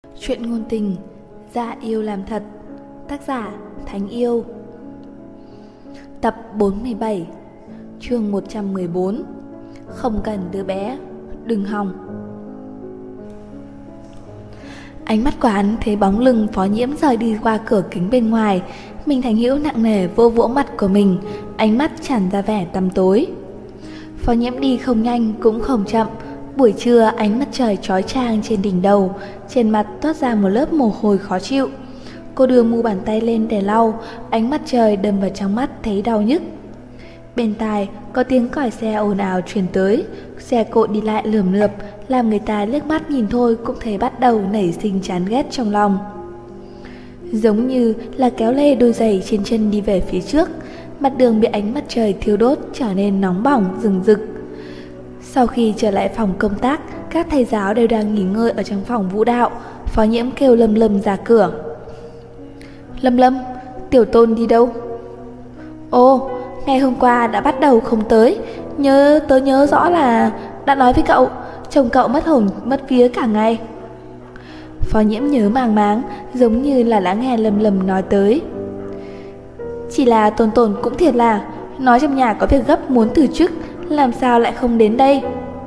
Chuyện ngôn tình, Dạ yêu làm thật. Tác giả Thánh Yêu. Tập 47, chương 114. Không cần đứa bé, đừng hòng. Ánh mắt của hắn thấy bóng lưng Phó Nhiễm rời đi qua cửa kính bên ngoài. Minh Thành Hữu nặng nề vô vỗ mặt của mình, ánh mắt tràn ra vẻ tăm tối. Phó Nhiễm đi không nhanh cũng không chậm. Buổi trưa ánh mặt trời chói chang trên đỉnh đầu, trên mặt toát ra một lớp mồ hôi khó chịu. Cô đưa mu bàn tay lên để lau, ánh mặt trời đâm vào trong mắt thấy đau nhức. Bên tai có tiếng còi xe ồn ào truyền tới, xe cộ đi lại lườm lượp, làm người ta liếc mắt nhìn thôi cũng thấy bắt đầu nảy sinh chán ghét trong lòng. Giống như là kéo lê đôi giày trên chân đi về phía trước, mặt đường bị ánh mặt trời thiêu đốt trở nên nóng bỏng rừng rực. Sau khi trở lại phòng công tác, các thầy giáo đều đang nghỉ ngơi ở trong phòng vũ đạo. Phó Nhiễm kêu Lâm Lâm ra cửa. Lâm Lâm, Tiểu Tôn đi đâu? Ồ, ngày hôm qua đã bắt đầu không tới. Tớ nhớ rõ là đã nói với cậu, chồng cậu mất hồn mất vía cả ngày. Phó Nhiễm nhớ màng máng, giống như là đã nghe Lâm Lâm nói tới. Chỉ là Tôn Tôn cũng thiệt là, nói trong nhà có việc gấp muốn từ chức, làm sao lại không đến đây?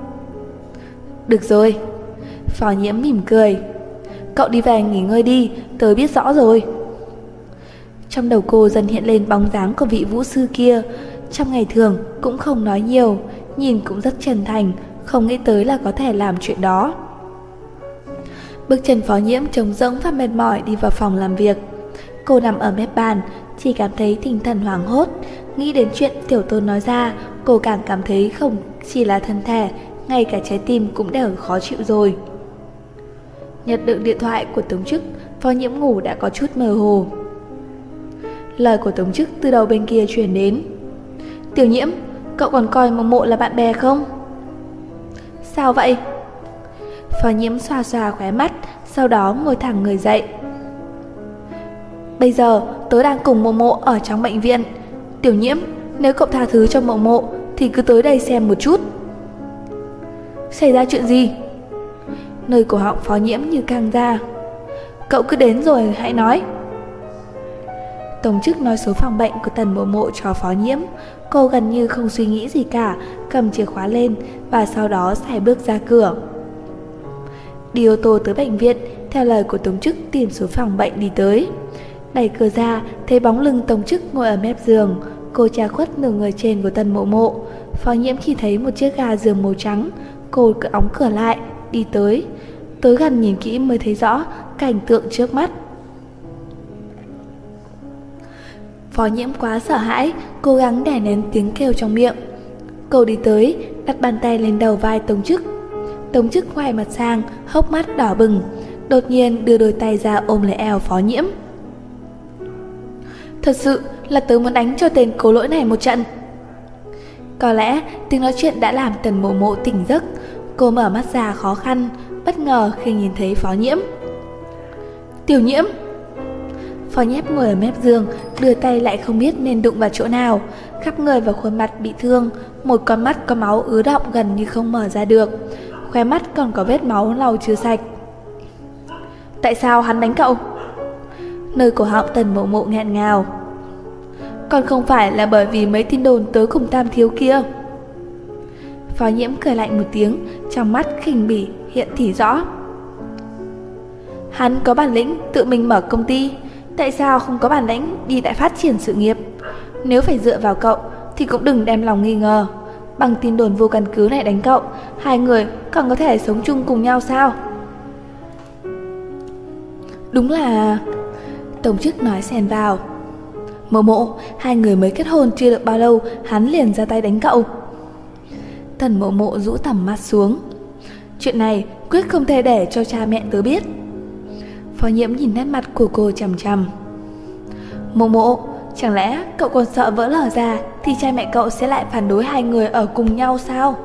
Được rồi. Phó Nhiễm mỉm cười. Cậu đi về nghỉ ngơi đi, tớ biết rõ rồi. Trong đầu cô dần hiện lên bóng dáng của vị vũ sư kia. Trong ngày thường cũng không nói nhiều, nhìn cũng rất chân thành, không nghĩ tới là có thể làm chuyện đó. Bước chân Phó Nhiễm trống rỗng và mệt mỏi đi vào phòng làm việc. Cô nằm ở mép bàn, chỉ cảm thấy tinh thần hoảng hốt. Nghĩ đến chuyện Tiểu Tôn nói ra, cô càng cảm thấy không chỉ là thân thể, ngay cả trái tim cũng đều khó chịu rồi. Nhận được điện thoại của Tống Chức, Phó Nhiễm ngủ đã có chút mơ hồ. Lời của Tống Chức từ đầu bên kia truyền đến. Tiểu Nhiễm, cậu còn coi Mộ Mộ là bạn bè không? Sao vậy? Phó Nhiễm xoa xoa khóe mắt, sau đó ngồi thẳng người dậy. Bây giờ tớ đang cùng Mộ Mộ ở trong bệnh viện. Tiểu Nhiễm, nếu cậu tha thứ cho Mộ Mộ thì cứ tới đây xem một chút. Xảy ra chuyện gì? Nơi cổ họng Phó Nhiễm như căng ra. Cậu cứ đến rồi hãy nói. Tổng chức nói số phòng bệnh của Tần Mộ Mộ cho Phó Nhiễm. Cô gần như không suy nghĩ gì cả, cầm chìa khóa lên và sau đó sải bước ra cửa. Đi ô tô tới bệnh viện, theo lời của Tổng chức tìm số phòng bệnh đi tới. Đẩy cửa ra, thấy bóng lưng Tổng chức ngồi ở mép giường. Cô tra khuất nửa người trên của Tần Mộ Mộ. Phó Nhiễm khi thấy một chiếc ga giường màu trắng, cô đóng cửa lại, đi tới. Tới gần nhìn kỹ mới thấy rõ cảnh tượng trước mắt. Phó Nhiễm quá sợ hãi, cố gắng đè nén tiếng kêu trong miệng. Cô đi tới, đặt bàn tay lên đầu vai Tống Chức. Tống Chức quay mặt sang, hốc mắt đỏ bừng, đột nhiên đưa đôi tay ra ôm lấy eo Phó Nhiễm. Thật sự là tớ muốn đánh cho tên cố lỗi này một trận. Có lẽ tiếng nói chuyện đã làm Tần Mộ Mộ tỉnh giấc. Cô mở mắt ra khó khăn, bất ngờ khi nhìn thấy Phó Nhiễm. Tiểu Nhiễm. Phó Nhiễm ngồi ở mép giường, đưa tay lại không biết nên đụng vào chỗ nào. Khắp người và khuôn mặt bị thương, một con mắt có máu ứ đọng gần như không mở ra được, khóe mắt còn có vết máu lau chưa sạch. Tại sao hắn đánh cậu? Nơi cổ họng Tần Mộ Mộ nghẹn ngào. Còn không phải là bởi vì mấy tin đồn tớ cùng Tam Thiếu kia. Phó Nhiễm cười lạnh một tiếng, trong mắt khinh bỉ hiện thì rõ. Hắn có bản lĩnh tự mình mở công ty, tại sao không có bản lĩnh đi đại phát triển sự nghiệp? Nếu phải dựa vào cậu thì cũng đừng đem lòng nghi ngờ. Bằng tin đồn vô căn cứ này đánh cậu, hai người còn có thể sống chung cùng nhau sao? Đúng là... Tổng chức nói xen vào. Mộ Mộ, hai người mới kết hôn chưa được bao lâu, hắn liền ra tay đánh cậu. Tần Mộ Mộ rũ tầm mắt xuống. Chuyện này quyết không thể để cho cha mẹ tớ biết. Phó Nhiễm nhìn nét mặt của cô chằm chằm. Mộ Mộ, chẳng lẽ cậu còn sợ vỡ lở ra thì cha mẹ cậu sẽ lại phản đối hai người ở cùng nhau sao?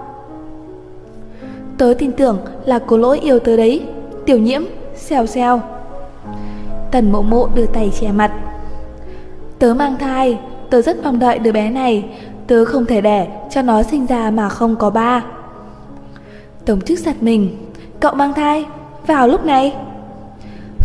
Tớ tin tưởng là Cố Lỗi yêu tớ đấy. Tiểu Nhiễm, xèo xèo. Tần Mộ Mộ đưa tay che mặt. Tớ mang thai, tớ rất mong đợi đứa bé này, tớ không thể để cho nó sinh ra mà không có ba. Tổng chức giật mình. Cậu mang thai? Vào lúc này?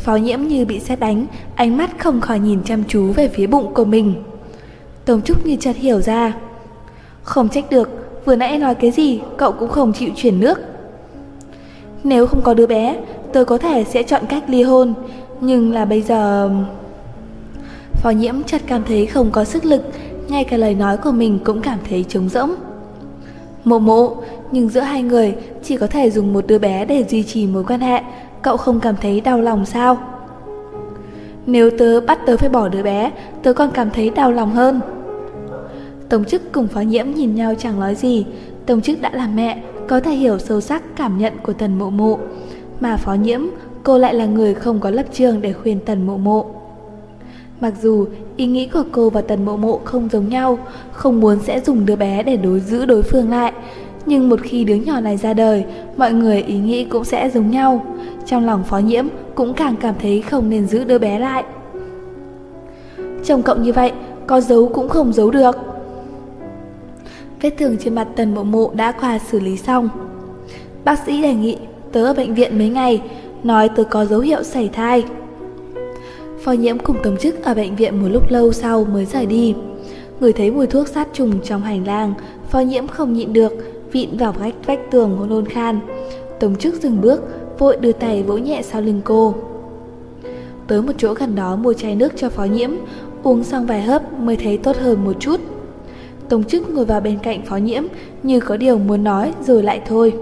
Phó Nhiễm như bị sét đánh, ánh mắt không khỏi nhìn chăm chú về phía bụng của mình. Tống Trúc như chợt hiểu ra. Không trách được, vừa nãy nói cái gì cậu cũng không chịu chuyển nước. Nếu không có đứa bé, tôi có thể sẽ chọn cách ly hôn, nhưng là bây giờ... Phó Nhiễm chợt cảm thấy không có sức lực, ngay cả lời nói của mình cũng cảm thấy trống rỗng. Mộ Mộ, nhưng giữa hai người chỉ có thể dùng một đứa bé để duy trì mối quan hệ, cậu không cảm thấy đau lòng sao? Nếu tớ bắt tớ phải bỏ đứa bé, tớ còn cảm thấy đau lòng hơn. Tống Chức cùng Phó Nhiễm nhìn nhau chẳng nói gì. Tống Chức đã là mẹ, có thể hiểu sâu sắc cảm nhận của Tần Mộ Mộ, mà Phó Nhiễm, cô lại là người không có lập trường để khuyên Tần Mộ Mộ. Mặc dù ý nghĩ của cô và Tần Mộ Mộ không giống nhau, không muốn sẽ dùng đứa bé để giữ đối phương lại, nhưng một khi đứa nhỏ này ra đời, mọi người ý nghĩ cũng sẽ giống nhau. Trong lòng Phó Nhiễm cũng càng cảm thấy không nên giữ đứa bé lại. Chồng cậu như vậy, có giấu cũng không giấu được. Vết thương trên mặt Tần Mộ Mộ đã qua xử lý xong. Bác sĩ đề nghị tớ ở bệnh viện mấy ngày, nói tớ có dấu hiệu sảy thai. Phó Nhiễm cùng Tống Chức ở bệnh viện một lúc lâu sau mới rời đi. Ngửi thấy mùi thuốc sát trùng trong hành lang, Phó Nhiễm không nhịn được, vịn vào vách tường nôn khan. Tống Chức dừng bước, vội đưa tay vỗ nhẹ sau lưng cô. Tới một chỗ gần đó mua chai nước cho Phó Nhiễm, uống xong vài hớp mới thấy tốt hơn một chút. Tống Chức ngồi vào bên cạnh Phó Nhiễm như có điều muốn nói rồi lại thôi.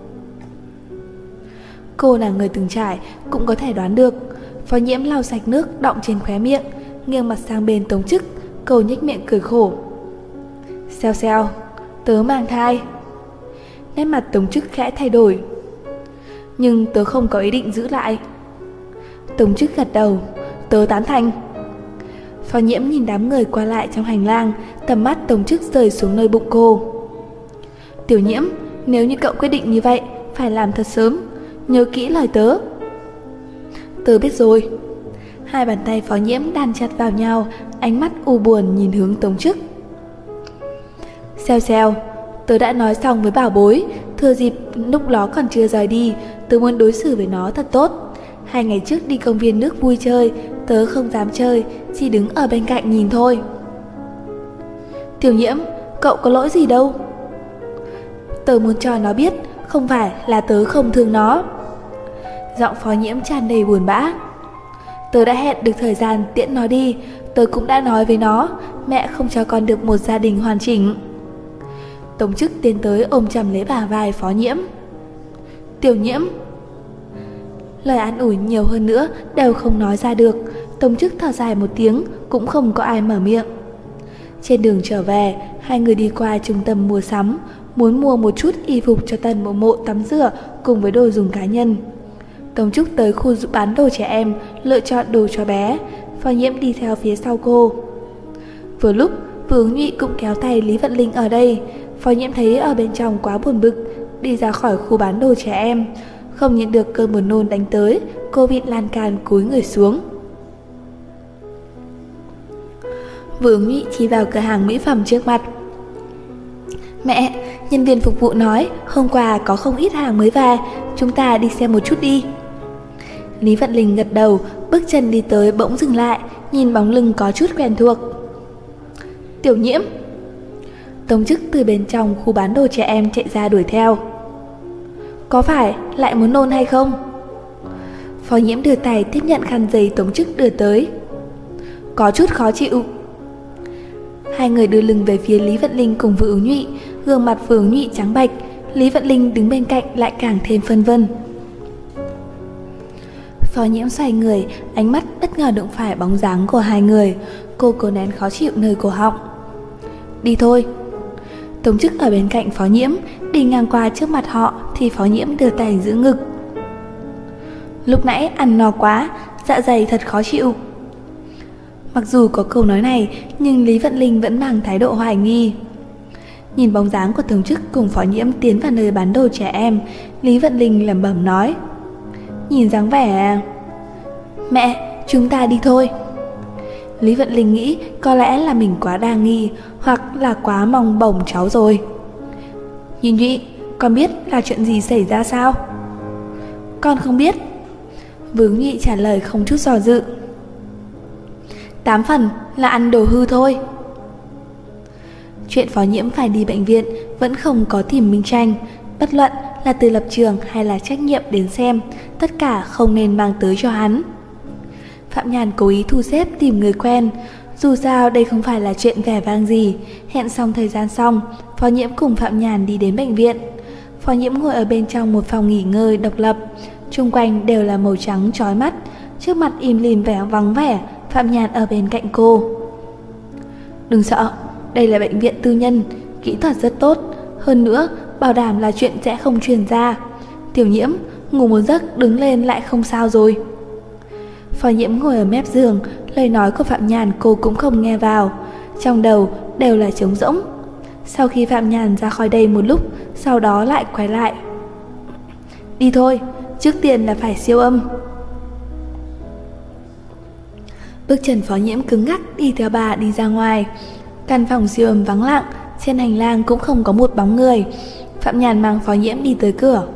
Cô là người từng trải, cũng có thể đoán được. Phó Nhiễm lau sạch nước đọng trên khóe miệng, nghiêng mặt sang bên Tống Chức, cô nhếch miệng cười khổ. Xèo xèo, tớ mang thai. Nét mặt Tống Chức khẽ thay đổi. Nhưng tớ không có ý định giữ lại. Tống Chức gật đầu, tớ tán thành. Phó Nhiễm nhìn đám người qua lại trong hành lang, tầm mắt Tống Chức rơi xuống nơi bụng cô. Tiểu Nhiễm, nếu như cậu quyết định như vậy, phải làm thật sớm, nhớ kỹ lời tớ. Tớ biết rồi. Hai bàn tay Phó Nhiễm đan chặt vào nhau, ánh mắt u buồn nhìn hướng Tống Chức. Xèo xèo, tớ đã nói xong với bảo bối, thừa dịp lúc đó còn chưa rời đi, tớ muốn đối xử với nó thật tốt. 2 ngày trước đi công viên nước vui chơi, tớ không dám chơi, chỉ đứng ở bên cạnh nhìn thôi. Tiểu Nhiễm, cậu có lỗi gì đâu. Tớ muốn cho nó biết, không phải là tớ không thương nó. Giọng Phó Nhiễm tràn đầy buồn bã. Tớ đã hẹn được thời gian tiễn nó đi, tớ cũng đã nói với nó, mẹ không cho con được một gia đình hoàn chỉnh. Tống Chức tiến tới ôm chầm lấy bả vai Phó Nhiễm. Tiểu Nhiễm. Lời an ủi nhiều hơn nữa đều không nói ra được. Tống Chức thở dài một tiếng, cũng không có ai mở miệng. Trên đường trở về, hai người đi qua trung tâm mua sắm, muốn mua một chút y phục cho Tần Mộ Mộ tắm rửa cùng với đồ dùng cá nhân. Tống Trúc tới khu bán đồ trẻ em, lựa chọn đồ cho bé. Phó Nhiễm đi theo phía sau cô. Vừa lúc Vương Nhụy cũng kéo tay Lý Vận Linh ở đây. Phó Nhiễm thấy ở bên trong quá buồn bực, đi ra khỏi khu bán đồ trẻ em. Không nhịn được cơn buồn nôn đánh tới, cô vịn lan can cúi người xuống. Vương Nhụy chỉ vào cửa hàng mỹ phẩm trước mặt. Mẹ, nhân viên phục vụ nói hôm qua có không ít hàng mới về, chúng ta đi xem một chút đi. Lý Vận Linh gật đầu, bước chân đi tới bỗng dừng lại, nhìn bóng lưng có chút quen thuộc. Tiểu Nhiễm. Tống Chức từ bên trong khu bán đồ trẻ em chạy ra đuổi theo. Có phải lại muốn nôn hay không? Phó Nhiễm đưa tay tiếp nhận khăn giấy Tống Chức đưa tới. Có chút khó chịu. Hai người đưa lưng về phía Lý Vận Linh cùng Vương Nhụy, gương mặt Vương Nhụy trắng bệch, Lý Vận Linh đứng bên cạnh lại càng thêm phân vân. Phó Nhiễm xoay người, ánh mắt bất ngờ đụng phải bóng dáng của hai người, cô cố nén khó chịu nơi cổ họng. Đi thôi. Tống Chức ở bên cạnh Phó Nhiễm, đi ngang qua trước mặt họ thì Phó Nhiễm đưa tay giữ ngực. Lúc nãy ăn no quá, dạ dày thật khó chịu. Mặc dù có câu nói này, nhưng Lý Vận Linh vẫn mang thái độ hoài nghi. Nhìn bóng dáng của Tống Chức cùng Phó Nhiễm tiến vào nơi bán đồ trẻ em, Lý Vận Linh lẩm bẩm nói. Nhìn dáng vẻ... Mẹ, chúng ta đi thôi. Lý Vận Linh nghĩ có lẽ là mình quá đa nghi, hoặc là quá mong bổng cháu rồi. Nhụy, con biết là chuyện gì xảy ra sao? Con không biết. Vướng Nhụy trả lời không chút do dự. 8 phần là ăn đồ hư thôi. Chuyện Phó Nhiễm phải đi bệnh viện vẫn không có tìm Minh Tranh. Bất luận là từ lập trường hay là trách nhiệm đến xem, tất cả không nên mang tới cho hắn. Phạm Nhàn cố ý thu xếp tìm người quen. Dù sao đây không phải là chuyện vẻ vang gì. Hẹn xong thời gian xong, Phó Nhiễm cùng Phạm Nhàn đi đến bệnh viện. Phó Nhiễm ngồi ở bên trong một phòng nghỉ ngơi độc lập. Chung quanh đều là màu trắng chói mắt. Trước mặt im lìm vẻ vắng vẻ. Phạm Nhàn ở bên cạnh cô. Đừng sợ, đây là bệnh viện tư nhân, kỹ thuật rất tốt. Hơn nữa, bảo đảm là chuyện sẽ không truyền ra. Tiểu Nhiễm, ngủ một giấc đứng lên lại không sao rồi. Phó Nhiễm ngồi ở mép giường, lời nói của Phạm Nhàn cô cũng không nghe vào. Trong đầu đều là trống rỗng. Sau khi Phạm Nhàn ra khỏi đây một lúc, sau đó lại quay lại. Đi thôi, trước tiên là phải siêu âm. Bước chân Phó Nhiễm cứng ngắc đi theo bà đi ra ngoài. Căn phòng siêu âm vắng lặng, trên hành lang cũng không có một bóng người. Phạm Nhàn mang Phó Nhiễm đi tới cửa.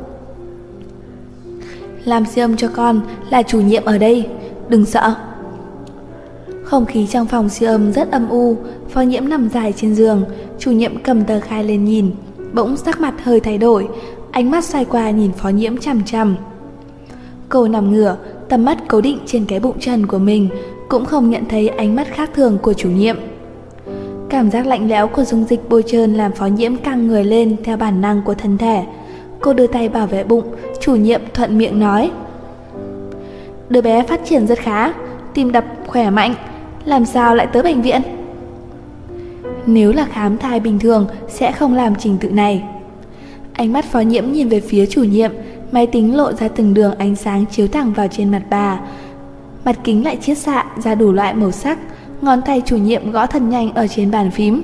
Làm siêu âm cho con là chủ nhiệm ở đây, đừng sợ. Không khí trong phòng siêu âm rất âm u. Phó Nhiễm nằm dài trên giường. Chủ nhiệm cầm tờ khai lên nhìn. Bỗng sắc mặt hơi thay đổi, ánh mắt xoay qua nhìn Phó Nhiễm chằm chằm. Cô nằm ngửa, tầm mắt cố định trên cái bụng trần của mình, cũng không nhận thấy ánh mắt khác thường của chủ nhiệm. Cảm giác lạnh lẽo của dung dịch bôi trơn làm Phó Nhiễm căng người lên theo bản năng của thân thể. Cô đưa tay bảo vệ bụng. Chủ nhiệm thuận miệng nói: đứa bé phát triển rất khá, tim đập khỏe mạnh, làm sao lại tới bệnh viện? Nếu là khám thai bình thường sẽ không làm trình tự này. Ánh mắt Phó Nhiễm nhìn về phía chủ nhiệm. Máy tính lộ ra từng đường ánh sáng chiếu thẳng vào trên mặt bà. Mặt kính lại chiết xạ ra đủ loại màu sắc. Ngón tay chủ nhiệm gõ thật nhanh ở trên bàn phím.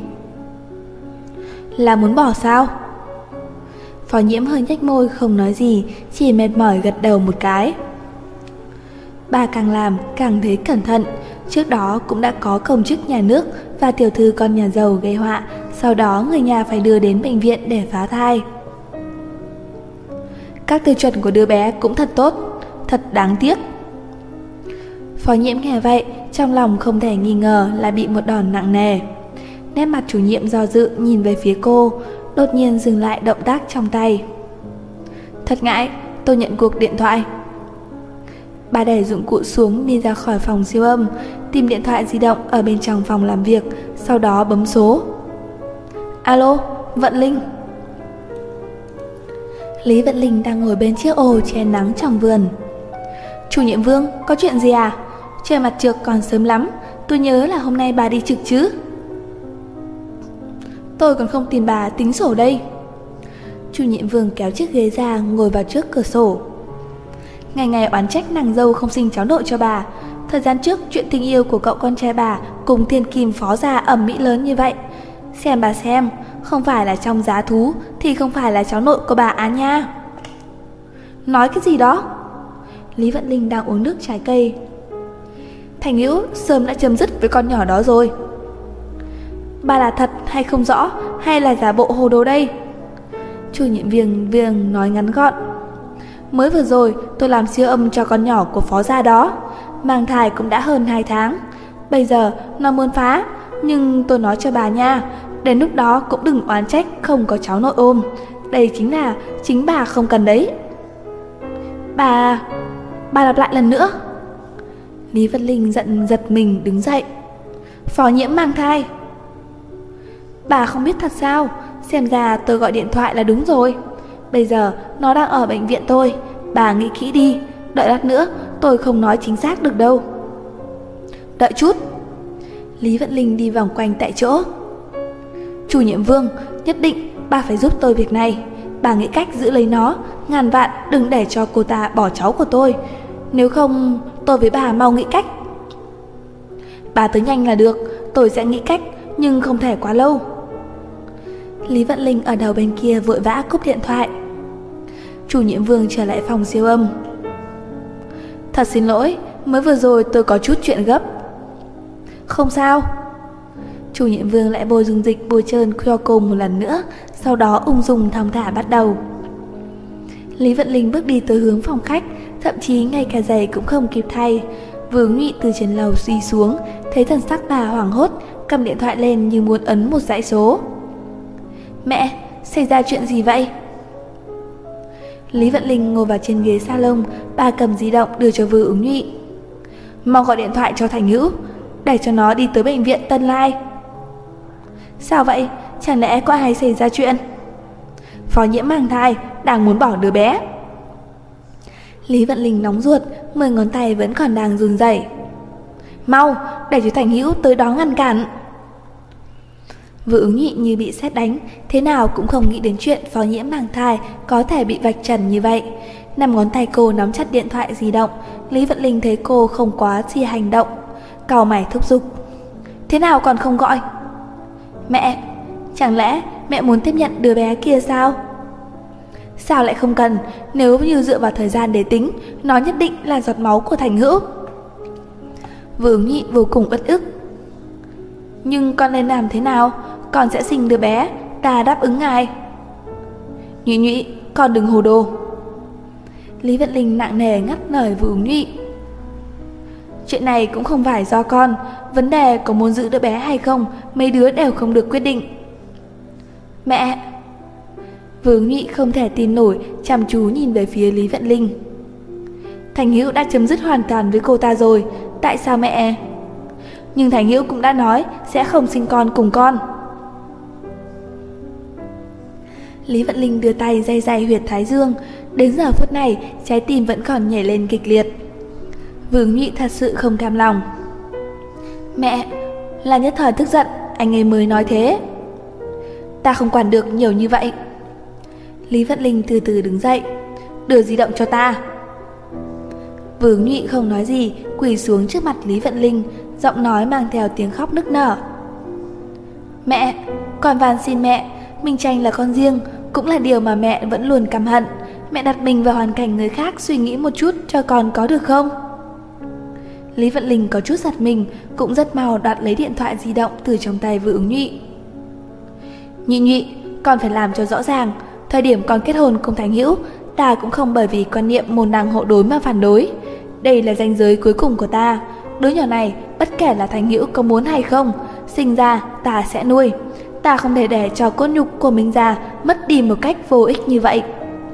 Là muốn bỏ sao? Phó Nhiễm hơi nhếch môi không nói gì, chỉ mệt mỏi gật đầu một cái. Bà càng làm càng thấy cẩn thận. Trước đó cũng đã có công chức nhà nước và tiểu thư con nhà giàu gây họa. Sau đó người nhà phải đưa đến bệnh viện để phá thai. Các tiêu chuẩn của đứa bé cũng thật tốt, thật đáng tiếc. Phó Nhiễm nghe vậy, trong lòng không thể nghi ngờ là bị một đòn nặng nề. Nét mặt chủ nhiệm do dự nhìn về phía cô, đột nhiên dừng lại động tác trong tay. Thật ngại, tôi nhận cuộc điện thoại. Bà đẩy dụng cụ xuống đi ra khỏi phòng siêu âm, tìm điện thoại di động ở bên trong phòng làm việc, sau đó bấm số. Alo, Vận Linh. Lý Vận Linh đang ngồi bên chiếc ô che nắng trong vườn. Chủ nhiệm Vương, có chuyện gì à? Trời mặt trược còn sớm lắm, tôi nhớ là hôm nay bà đi trực chứ. Tôi còn không tìm bà tính sổ đây. Chủ nhiệm Vương kéo chiếc ghế ra ngồi vào trước cửa sổ. Ngày ngày oán trách nàng dâu không sinh cháu nội cho bà. Thời gian trước chuyện tình yêu của cậu con trai bà cùng thiên kim phó gia ầm ĩ lớn như vậy. Xem bà xem, không phải là trong giá thú thì không phải là cháu nội của bà á nha. Nói cái gì đó? Lý Vận Linh đang uống nước trái cây. Thành Hữu sớm đã chấm dứt với con nhỏ đó rồi. Bà là thật hay không rõ, hay là giả bộ hồ đồ đây? Chủ nhiệm Viêng nói ngắn gọn. Mới vừa rồi tôi làm siêu âm cho con nhỏ của phó gia đó. Mang thai cũng đã hơn 2 tháng. Bây giờ nó muốn phá. Nhưng tôi nói cho bà nha, đến lúc đó cũng đừng oán trách không có cháu nội ôm. Đây chính là chính bà không cần đấy. Bà lặp lại lần nữa. Lý Vận Linh giật mình đứng dậy. Phó Nhiễm mang thai. Bà không biết thật sao? Xem ra tôi gọi điện thoại là đúng rồi. Bây giờ nó đang ở bệnh viện tôi. Bà nghĩ kỹ đi, đợi lát nữa tôi không nói chính xác được đâu. Đợi chút. Lý Vận Linh đi vòng quanh tại chỗ. Chủ nhiệm Vương, nhất định bà phải giúp tôi việc này. Bà nghĩ cách giữ lấy nó, ngàn vạn đừng để cho cô ta bỏ cháu của tôi. Nếu không tôi với bà mau nghĩ cách. Bà tới nhanh là được, tôi sẽ nghĩ cách, nhưng không thể quá lâu. Lý Vận Linh ở đầu bên kia vội vã cúp điện thoại. Chủ nhiệm Vương trở lại phòng siêu âm. Thật xin lỗi, mới vừa rồi tôi có chút chuyện gấp. Không sao. Chủ nhiệm Vương lại bôi dung dịch bôi trơn cho cô một lần nữa, sau đó ung dung thong thả bắt đầu. Lý Vận Linh bước đi tới hướng phòng khách, thậm chí ngay cả giày cũng không kịp thay. Vương Nhụy từ trên lầu đi xuống, thấy thần sắc bà hoảng hốt, cầm điện thoại lên như muốn ấn một dãy số. Mẹ, xảy ra chuyện gì vậy? Lý Vận Linh ngồi vào trên ghế salon, bà cầm di động đưa cho Vương Nhụy. Mau gọi điện thoại cho Thành Hữu, để cho nó đi tới bệnh viện Tân Lai. Sao vậy? Chẳng lẽ có ai xảy ra chuyện? Phó Nhiễm mang thai, đang muốn bỏ đứa bé. Lý Vận Linh nóng ruột, 10 ngón tay vẫn còn đang run rẩy. Mau, để cho Thành Hữu tới đó ngăn cản. Vương Nhụy như bị sét đánh, thế nào cũng không nghĩ đến chuyện Phó Nhiễm mang thai có thể bị vạch trần như vậy. 5 ngón tay cô nắm chặt điện thoại di động. Lý Vận Linh thấy cô không quá gì hành động, cau mày thúc giục. Thế nào còn không gọi? Mẹ, chẳng lẽ mẹ muốn tiếp nhận đứa bé kia sao? Sao lại không cần? Nếu như dựa vào thời gian để tính, nó nhất định là giọt máu của Thành Hữu. Vương Nhụy vô cùng uất ức. Nhưng con nên làm thế nào? Con sẽ sinh đứa bé, ta đáp ứng ngài. Nhụy Nhụy, con đừng hồ đồ. Lý Vận Linh nặng nề ngắt lời Vương Nhụy. Chuyện này cũng không phải do con, vấn đề có muốn giữ đứa bé hay không, mấy đứa đều không được quyết định. Mẹ! Vương Nhụy không thể tin nổi, chăm chú nhìn về phía Lý Vận Linh. Thành Hữu đã chấm dứt hoàn toàn với cô ta rồi, tại sao mẹ? Nhưng Thành Hữu cũng đã nói sẽ không sinh con cùng con. Lý Vận Linh đưa tay day day huyệt thái dương. Đến giờ phút này, trái tim vẫn còn nhảy lên kịch liệt. Vương Nhụy thật sự không cam lòng. Mẹ, là nhất thời tức giận, anh ấy mới nói thế. Ta không quản được nhiều như vậy. Lý Vận Linh từ từ đứng dậy. Đưa di động cho ta. Vương Nhụy không nói gì, quỳ xuống trước mặt Lý Vận Linh, giọng nói mang theo tiếng khóc nức nở. Mẹ, con van xin mẹ, Minh Tranh là con riêng, cũng là điều mà mẹ vẫn luôn căm hận. Mẹ đặt mình vào hoàn cảnh người khác, suy nghĩ một chút cho con có được không? Lý Vận Linh có chút giật mình, cũng rất mau đoạt lấy điện thoại di động từ trong tay Vương Nhụy. Nhụy Nhụy, con phải làm cho rõ ràng, thời điểm con kết hôn cùng Thành Hữu, ta cũng không bởi vì quan niệm môn đăng hộ đối mà phản đối. Đây là ranh giới cuối cùng của ta. Đứa nhỏ này, bất kể là Thành Hữu có muốn hay không, sinh ra ta sẽ nuôi. Ta không thể để cho cốt nhục của mình già mất đi một cách vô ích như vậy.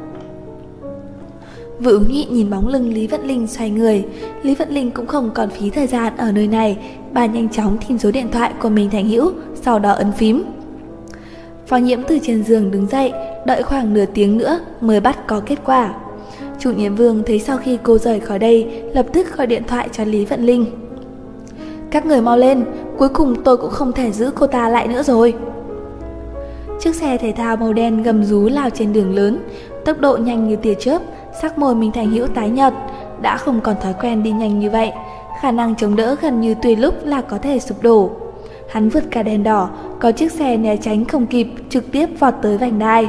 Vương Nhụy nhìn bóng lưng Lý Vận Linh xoay người. Lý Vận Linh cũng không còn phí thời gian ở nơi này, bà nhanh chóng tìm số điện thoại của mình Thành Hữu, sau đó ấn phím. Phó Nhiễm từ trên giường đứng dậy, đợi khoảng nửa tiếng nữa mới bắt có kết quả. Chủ nhiệm Vương thấy sau khi cô rời khỏi đây, lập tức gọi điện thoại cho Lý Vận Linh. Các người mau lên, cuối cùng tôi cũng không thể giữ cô ta lại nữa rồi. Chiếc xe thể thao màu đen gầm rú lao trên đường lớn, tốc độ nhanh như tia chớp, sắc môi Minh Thành Hữu tái nhợt, đã không còn thói quen đi nhanh như vậy, khả năng chống đỡ gần như tùy lúc là có thể sụp đổ. Hắn vượt cả đèn đỏ, có chiếc xe né tránh không kịp, trực tiếp vọt tới vành đai.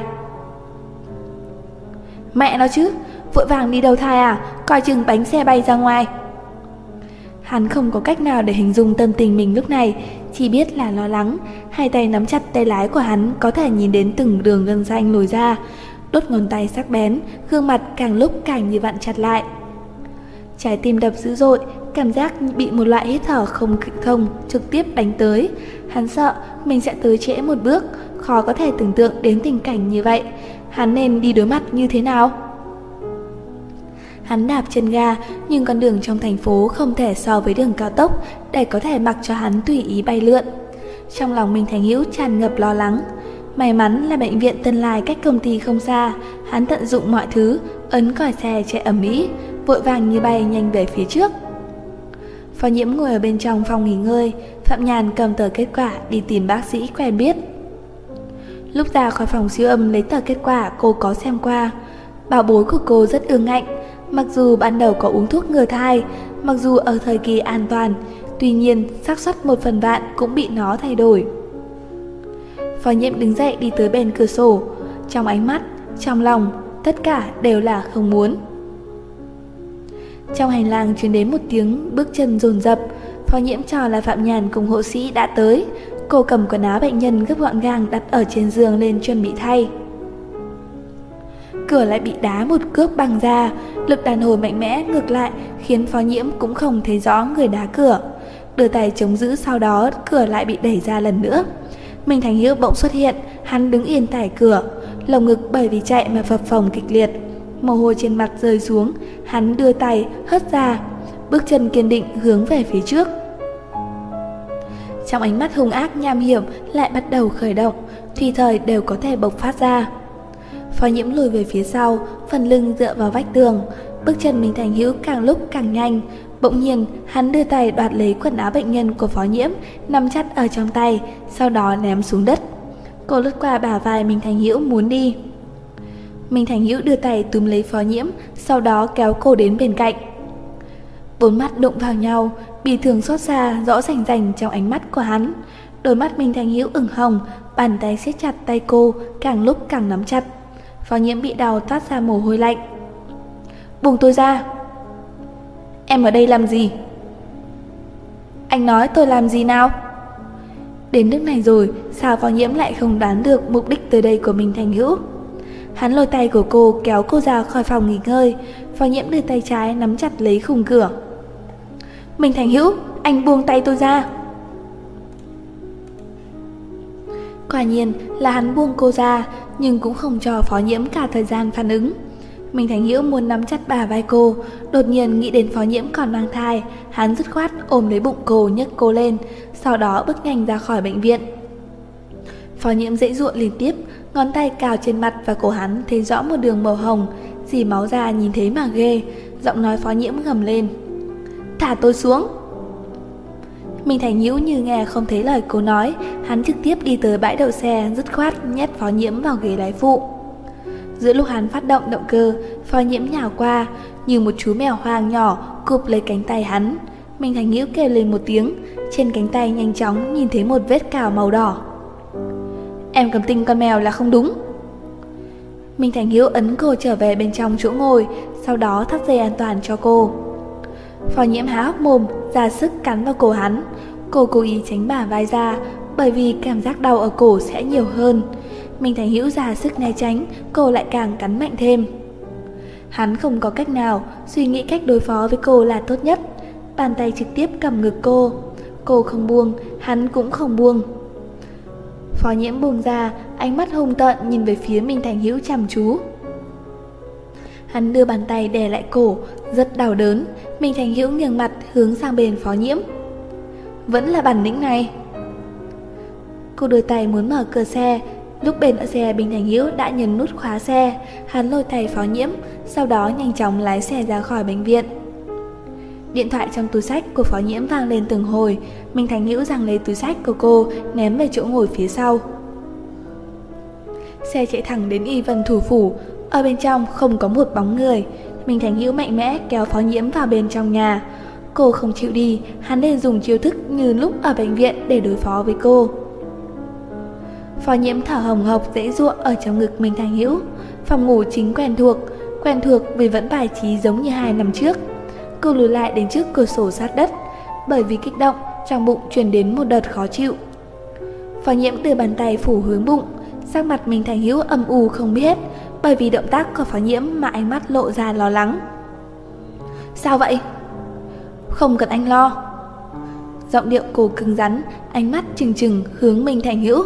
Mẹ nó chứ, vội vàng đi đầu thai à, coi chừng bánh xe bay ra ngoài. Hắn không có cách nào để hình dung tâm tình mình lúc này, chỉ biết là lo lắng. Hai tay nắm chặt tay lái của hắn, có thể nhìn đến từng đường gân xanh lồi ra, đốt ngón tay sắc bén, gương mặt càng lúc càng như vặn chặt lại. Trái tim đập dữ dội, cảm giác bị một loại hít thở không thông trực tiếp đánh tới. Hắn sợ mình sẽ tới trễ một bước, khó có thể tưởng tượng đến tình cảnh như vậy. Hắn nên đi đối mặt như thế nào? Hắn đạp chân ga, nhưng con đường trong thành phố không thể so với đường cao tốc để có thể mặc cho hắn tùy ý bay lượn. Trong lòng Minh Thành Hữu tràn ngập lo lắng. May mắn là bệnh viện Tân Lai cách công ty không xa, hắn tận dụng mọi thứ, ấn còi xe chạy ầm ĩ, vội vàng như bay nhanh về phía trước. Phó Nhiễm ngồi ở bên trong phòng nghỉ ngơi, Phạm Nhàn cầm tờ kết quả đi tìm bác sĩ quen biết. Lúc ra khỏi phòng siêu âm lấy tờ kết quả, cô có xem qua. Bảo bối của cô rất ương ngạnh, mặc dù ban đầu có uống thuốc ngừa thai, mặc dù ở thời kỳ an toàn, tuy nhiên xác suất 1 phần vạn cũng bị nó thay đổi. Phó Nhiễm đứng dậy đi tới bên cửa sổ, trong ánh mắt, trong lòng, tất cả đều là không muốn. Trong hành lang truyền đến một tiếng bước chân dồn dập. Phó Nhiễm cho là Phạm Nhàn cùng hộ sĩ đã tới. Cô cầm quần áo bệnh nhân gấp gọn gàng đặt ở trên giường lên chuẩn bị thay. cửa lại bị đá một cước bằng ra. Lực đàn hồi mạnh mẽ ngược lại khiến Phó Nhiễm cũng không thấy rõ người đá cửa. Đưa tay chống giữ, sau đó cửa lại bị đẩy ra lần nữa. Minh Thành Hữu bỗng xuất hiện, hắn đứng yên tại cửa, lồng ngực bởi vì chạy mà phập phồng kịch liệt. Mồ hôi trên mặt rơi xuống, hắn đưa tay hất ra, bước chân kiên định hướng về phía trước. Trong ánh mắt hung ác nham hiểm lại bắt đầu khởi động, tùy thời đều có thể bộc phát ra. Phó Nhiễm lùi về phía sau, phần lưng dựa vào vách tường, bước chân Minh Thành Hữu càng lúc càng nhanh. Bỗng nhiên, hắn đưa tay đoạt lấy quần áo bệnh nhân của Phó Nhiễm, nắm chặt ở trong tay, sau đó ném xuống đất. Cô lướt qua bả vai Minh Thành Hữu muốn đi. Minh Thành Hữu đưa tay túm lấy Phó Nhiễm, sau đó kéo cô đến bên cạnh. Bốn mắt đụng vào nhau, bi thương xót xa rõ rành rành trong ánh mắt của hắn. Đôi mắt Minh Thành Hữu ửng hồng, bàn tay siết chặt tay cô, càng lúc càng nắm chặt. Phó Nhiễm bị đau toát ra mồ hôi lạnh. Buông tôi ra. Em ở đây làm gì? Anh nói tôi làm gì nào? Đến nước này rồi, sao Phó Nhiễm lại không đoán được mục đích tới đây của Minh Thành Hữu? Hắn lôi tay của cô kéo cô ra khỏi phòng nghỉ ngơi. Phó Nhiễm đưa tay trái nắm chặt lấy khung cửa. Minh Thành Hữu, anh buông tay tôi ra. Quả nhiên là hắn buông cô ra, nhưng cũng không cho Phó Nhiễm cả thời gian phản ứng. Minh Thành Hữu muốn nắm chặt bả vai cô, đột nhiên nghĩ đến Phó Nhiễm còn mang thai, hắn dứt khoát ôm lấy bụng cô nhấc cô lên, sau đó bước nhanh ra khỏi bệnh viện. Phó Nhiễm giãy giụa liên tiếp, ngón tay cào trên mặt và cổ hắn thấy rõ một đường màu hồng, dì máu ra nhìn thấy mà ghê. Giọng nói Phó Nhiễm gầm lên. Thả tôi xuống. Minh Thành Hữu như nghe không thấy lời cô nói, hắn trực tiếp đi tới bãi đậu xe, dứt khoát nhét Phó Nhiễm vào ghế lái phụ. Giữa lúc hắn phát động động cơ, Phó Nhiễm nhào qua như một chú mèo hoang nhỏ cụp lấy cánh tay hắn. Minh Thành Hữu kêu lên một tiếng, trên cánh tay nhanh chóng nhìn thấy một vết cào màu đỏ. Em cầm tinh con mèo là không đúng. Minh Thành Hữu ấn cô trở về bên trong chỗ ngồi, sau đó thắt dây an toàn cho cô. Phó Nhiễm há hốc mồm, ra sức cắn vào cổ hắn. Cô cố ý tránh bả vai ra, bởi vì cảm giác đau ở cổ sẽ nhiều hơn. Minh Thành Hữu ra sức né tránh, cô lại càng cắn mạnh thêm. Hắn không có cách nào, suy nghĩ cách đối phó với cô là tốt nhất. Bàn tay trực tiếp cầm ngực cô. Cô không buông, hắn cũng không buông. Phó Nhiễm buông ra, ánh mắt hung tợn nhìn về phía Minh Thành Hữu chăm chú. Hắn đưa bàn tay đè lại cổ, rất đau đớn. Minh Thành Hữu nghiêng mặt hướng sang bên Phó Nhiễm. Vẫn là bản lĩnh này. Cô đưa tay muốn mở cửa xe. Lúc bên ở xe, Minh Thành Hữu đã nhấn nút khóa xe. Hắn lôi tay Phó Nhiễm, sau đó nhanh chóng lái xe ra khỏi bệnh viện. Điện thoại trong túi xách của Phó Nhiễm vang lên từng hồi. Minh Thành Hữu giằng lấy túi xách của cô, ném về chỗ ngồi phía sau. Xe chạy thẳng đến Y Vân thủ phủ. Ở bên trong không có một bóng người. Minh Thành Hữu mạnh mẽ kéo Phó Nhiễm vào bên trong nhà. Cô không chịu đi, hắn nên dùng chiêu thức như lúc ở bệnh viện để đối phó với cô. Phó Nhiễm thở hồng hộc giãy giụa ở trong ngực Minh Thành Hữu. Phòng ngủ chính quen thuộc vì vẫn bài trí giống như 2 năm trước. Cô lùi lại đến trước cửa sổ sát đất, bởi vì kích động, trong bụng truyền đến một đợt khó chịu. Phó Nhiễm đưa bàn tay phủ hướng bụng, sắc mặt Minh Thành Hữu âm u không biết, bởi vì động tác của Phó Nhiễm mà ánh mắt lộ ra lo lắng. Sao vậy? Không cần anh lo. Giọng điệu cô cứng rắn, ánh mắt trừng trừng hướng Minh Thành Hữu.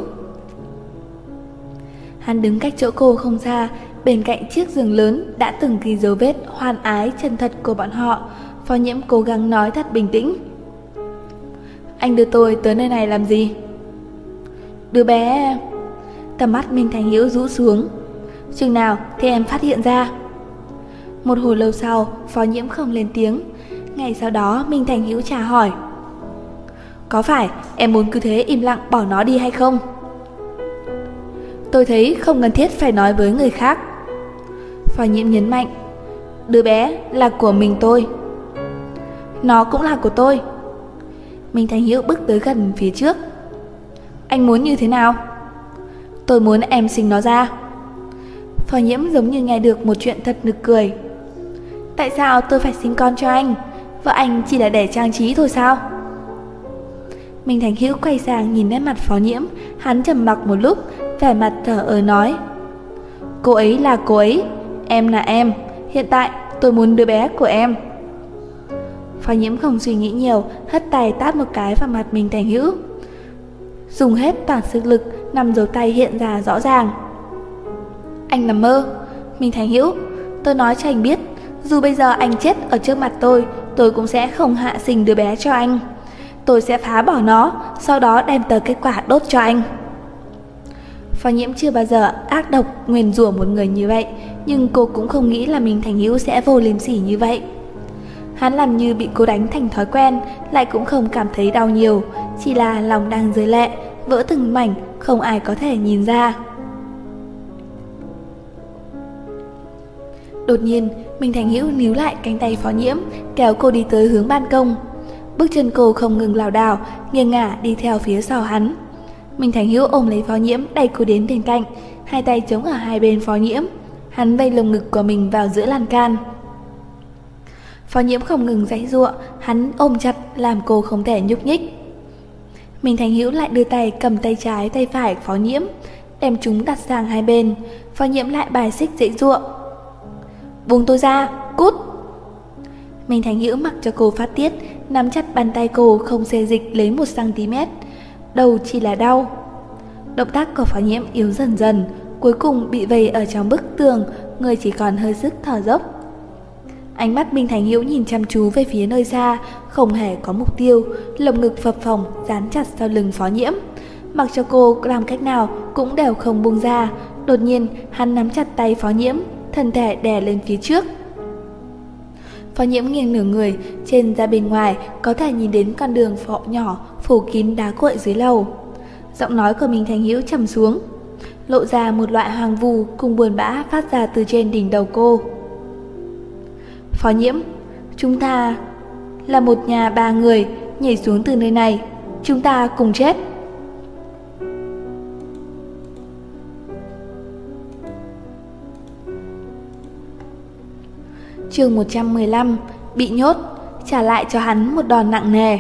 Hắn đứng cách chỗ cô không xa, bên cạnh chiếc giường lớn đã từng ghi dấu vết hoan ái chân thật của bọn họ. Phó Nhiễm cố gắng nói thật bình tĩnh. Anh đưa tôi tới nơi này làm gì? Đứa bé... Tầm mắt Minh Thành Hữu rũ xuống. Chừng nào thì em phát hiện ra? Một hồi lâu sau, Phó Nhiễm không lên tiếng. Ngày sau đó Minh Thành Hữu trả hỏi. Có phải em muốn cứ thế im lặng bỏ nó đi hay không? Tôi thấy không cần thiết phải nói với người khác. Phó Nhiễm nhấn mạnh. Đứa bé là của mình tôi. Nó cũng là của tôi. Minh Thành Hữu bước tới gần phía trước. Anh muốn như thế nào? Tôi muốn em sinh nó ra. Phó Nhiễm giống như nghe được một chuyện thật nực cười. Tại sao tôi phải sinh con cho anh? Vợ anh chỉ là để trang trí thôi sao? Minh Thành Hữu quay sang nhìn nét mặt Phó Nhiễm. Hắn trầm mặc một lúc, vẻ mặt thở ơ nói. Cô ấy là cô ấy, Em là em, hiện tại tôi muốn đứa bé của em. Phó Nhiễm không suy nghĩ nhiều, hất tay tát một cái vào mặt Minh Thành Hữu. Dùng hết toàn sức lực, 5 dấu tay hiện ra rõ ràng. Anh nằm mơ. Minh Thành Hữu, tôi nói cho anh biết, dù bây giờ anh chết ở trước mặt tôi cũng sẽ không hạ sinh đứa bé cho anh. Tôi sẽ phá bỏ nó, sau đó đem tờ kết quả đốt cho anh. Phó Nhiễm chưa bao giờ ác độc nguyền rủa một người như vậy, nhưng cô cũng không nghĩ là Minh Thành Hữu sẽ vô liêm sỉ như vậy. Hắn làm như bị cô đánh thành thói quen, lại cũng không cảm thấy đau nhiều, chỉ là lòng đang rơi lệ, vỡ từng mảnh, không ai có thể nhìn ra. Đột nhiên, Minh Thành Hữu níu lại cánh tay Phó Nhiễm, kéo cô đi tới hướng ban công. Bước chân cô không ngừng lảo đảo, nghiêng ngả đi theo phía sau hắn. Minh Thành Hữu ôm lấy Phó Nhiễm, đẩy cô đến bên cạnh, hai tay chống ở hai bên Phó Nhiễm. Hắn vây lồng ngực của mình vào giữa lan can. Phó Nhiễm không ngừng giãy giụa, hắn ôm chặt làm cô không thể nhúc nhích. Minh Thành Hữu lại đưa tay cầm tay trái tay phải Phó Nhiễm, đem chúng đặt sang hai bên. Phó Nhiễm lại bài xích giãy giụa. Buông tôi ra, cút! Minh Thành Hữu mặc cho cô phát tiết, nắm chặt bàn tay cô không xê dịch lấy 1 cm. Đầu chỉ là đau. Động tác của Phó Nhiễm yếu dần dần, cuối cùng bị vây ở trong bức tường, người chỉ còn hơi sức thở dốc. Ánh mắt Minh Thành Hữu nhìn chăm chú về phía nơi xa, không hề có mục tiêu, lồng ngực phập phồng dán chặt sau lưng Phó Nhiễm. Mặc cho cô làm cách nào cũng đều không buông ra. Đột nhiên hắn nắm chặt tay Phó Nhiễm, thân thể đè lên phía trước. Phó Nhiễm nghiêng nửa người, trên ra bên ngoài có thể nhìn đến con đường phọ nhỏ phủ kín đá cuội dưới lầu. Giọng nói của Minh Thành Hữu trầm xuống, lộ ra một loại hoang vu cùng buồn bã phát ra từ trên đỉnh đầu cô. Phó Nhiễm, chúng ta là một nhà 3 người, nhảy xuống từ nơi này, chúng ta cùng chết. Chương 115, bị nhốt, trả lại cho hắn một đòn nặng nề.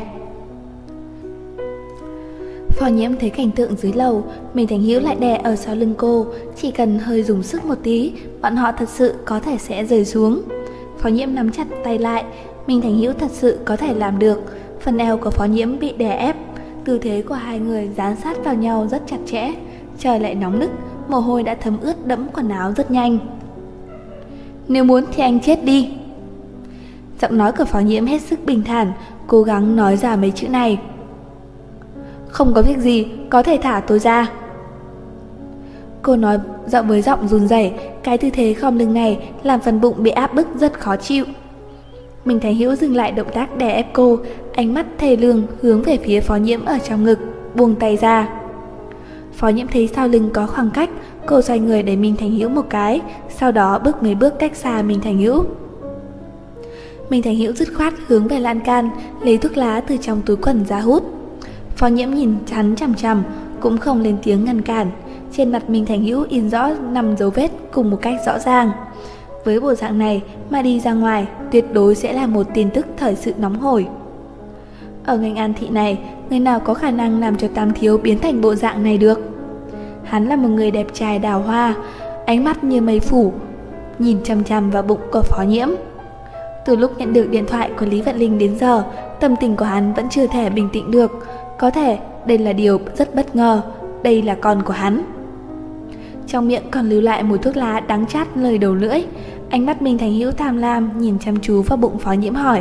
Phó Nhiễm thấy cảnh tượng dưới lầu, Minh Thành Hữu lại đè ở sau lưng cô, chỉ cần hơi dùng sức một tí, bọn họ thật sự có thể sẽ rơi xuống. Phó Nhiễm nắm chặt tay lại, Minh Thành Hữu thật sự có thể làm được. Phần eo của Phó Nhiễm bị đè ép, tư thế của hai người dán sát vào nhau rất chặt chẽ. Trời lại nóng nức, mồ hôi đã thấm ướt đẫm quần áo rất nhanh. Nếu muốn thì anh chết đi. Giọng nói của Phó Nhiễm hết sức bình thản, cố gắng nói ra mấy chữ này. Không có việc gì, có thể thả tôi ra. Cô nói giọng với giọng run rẩy, cái tư thế khom lưng này làm phần bụng bị áp bức rất khó chịu. Minh Thành Hữu dừng lại động tác đè ép cô, ánh mắt thê lương hướng về phía Phó Nhiễm ở trong ngực, buông tay ra. Phó Nhiễm thấy sau lưng có khoảng cách, cô xoay người để Minh Thành Hữu một cái, sau đó bước mấy bước cách xa Minh Thành Hữu. Minh Thành Hữu dứt khoát hướng về lan can, lấy thuốc lá từ trong túi quần ra hút. Phó Nhiễm nhìn hắn chằm chằm, cũng không lên tiếng ngăn cản. Trên mặt Minh Thành Hữu in rõ 5 dấu vết cùng một cách rõ ràng. Với bộ dạng này mà đi ra ngoài, tuyệt đối sẽ là một tin tức thời sự nóng hổi. Ở ngành An thị này, người nào có khả năng làm cho Tam thiếu biến thành bộ dạng này được? Hắn là một người đẹp trai đào hoa, ánh mắt như mây phủ, nhìn chằm chằm vào bụng của Phó Nhiễm. Từ lúc nhận được điện thoại của Lý Vận Linh đến giờ, tâm tình của hắn vẫn chưa thể bình tĩnh được. Có thể đây là điều rất bất ngờ, đây là con của hắn. Trong miệng còn lưu lại mùi thuốc lá đắng chát lời đầu lưỡi. Ánh mắt Minh Thành Hữu tham lam nhìn chăm chú vào bụng Phó Nhiễm hỏi.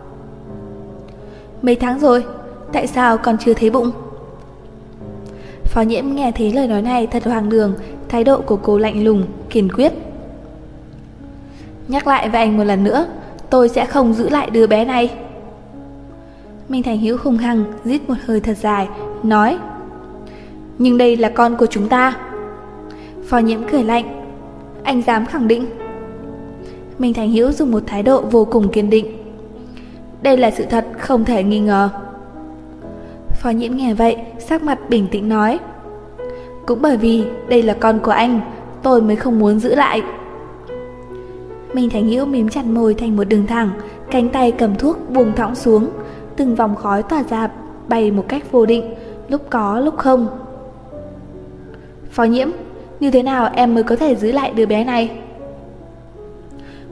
Mấy tháng rồi, tại sao còn chưa thấy bụng? Phó Nhiễm nghe thấy lời nói này thật hoang đường, thái độ của cô lạnh lùng, kiên quyết. Nhắc lại với anh một lần nữa, tôi sẽ không giữ lại đứa bé này. Minh Thành Hữu hung hăng rít một hơi thật dài, nói. Nhưng đây là con của chúng ta. Phó Nhiễm cười lạnh. Anh dám khẳng định? Minh Thành Hữu dùng một thái độ vô cùng kiên định. Đây là sự thật không thể nghi ngờ. Phó Nhiễm nghe vậy, sắc mặt bình tĩnh nói. Cũng bởi vì đây là con của anh, tôi mới không muốn giữ lại. Minh Thành Hữu mím chặt môi thành một đường thẳng, cánh tay cầm thuốc buông thõng xuống, từng vòng khói tỏa ra bay một cách vô định, lúc có lúc không. Phó Nhiễm, như thế nào em mới có thể giữ lại đứa bé này?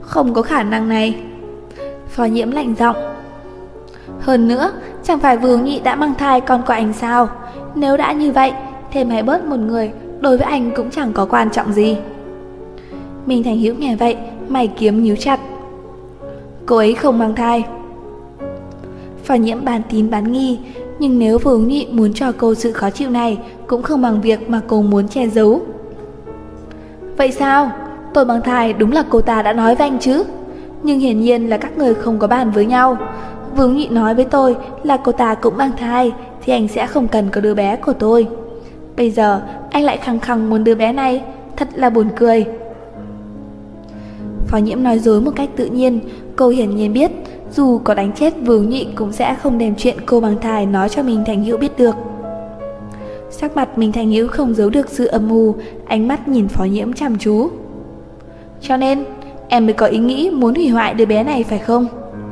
không có khả năng này. Phó Nhiễm lạnh giọng. Hơn nữa, chẳng phải Vương Nhị đã mang thai con của anh sao? Nếu đã như vậy, thêm hay bớt một người đối với anh cũng chẳng có quan trọng gì. Minh Thành Hữu nghe vậy, mày kiếm nhíu chặt. Cô ấy không mang thai. Phó Nhiễm bán tín bán nghi, nhưng nếu Vương Nhị muốn cho cô sự khó chịu này cũng không bằng việc mà cô muốn che giấu. Vậy sao? Tôi mang thai đúng là cô ta đã nói với anh chứ? Nhưng hiển nhiên là các người không có bàn với nhau. Vương Nhị nói với tôi là cô ta cũng mang thai, thì anh sẽ không cần có đứa bé của tôi. Bây giờ anh lại khăng khăng muốn đứa bé này, thật là buồn cười. Phó Nhiễm nói dối một cách tự nhiên. Cô hiển nhiên biết dù có đánh chết Vương Nhị cũng sẽ không đem chuyện cô mang thai nói cho Minh Thành Hữu biết được. Sắc mặt Minh Thành Hữu không giấu được sự âm u, ánh mắt nhìn Phó Nhiễm chăm chú. Cho nên em mới có ý nghĩ muốn hủy hoại đứa bé này phải không?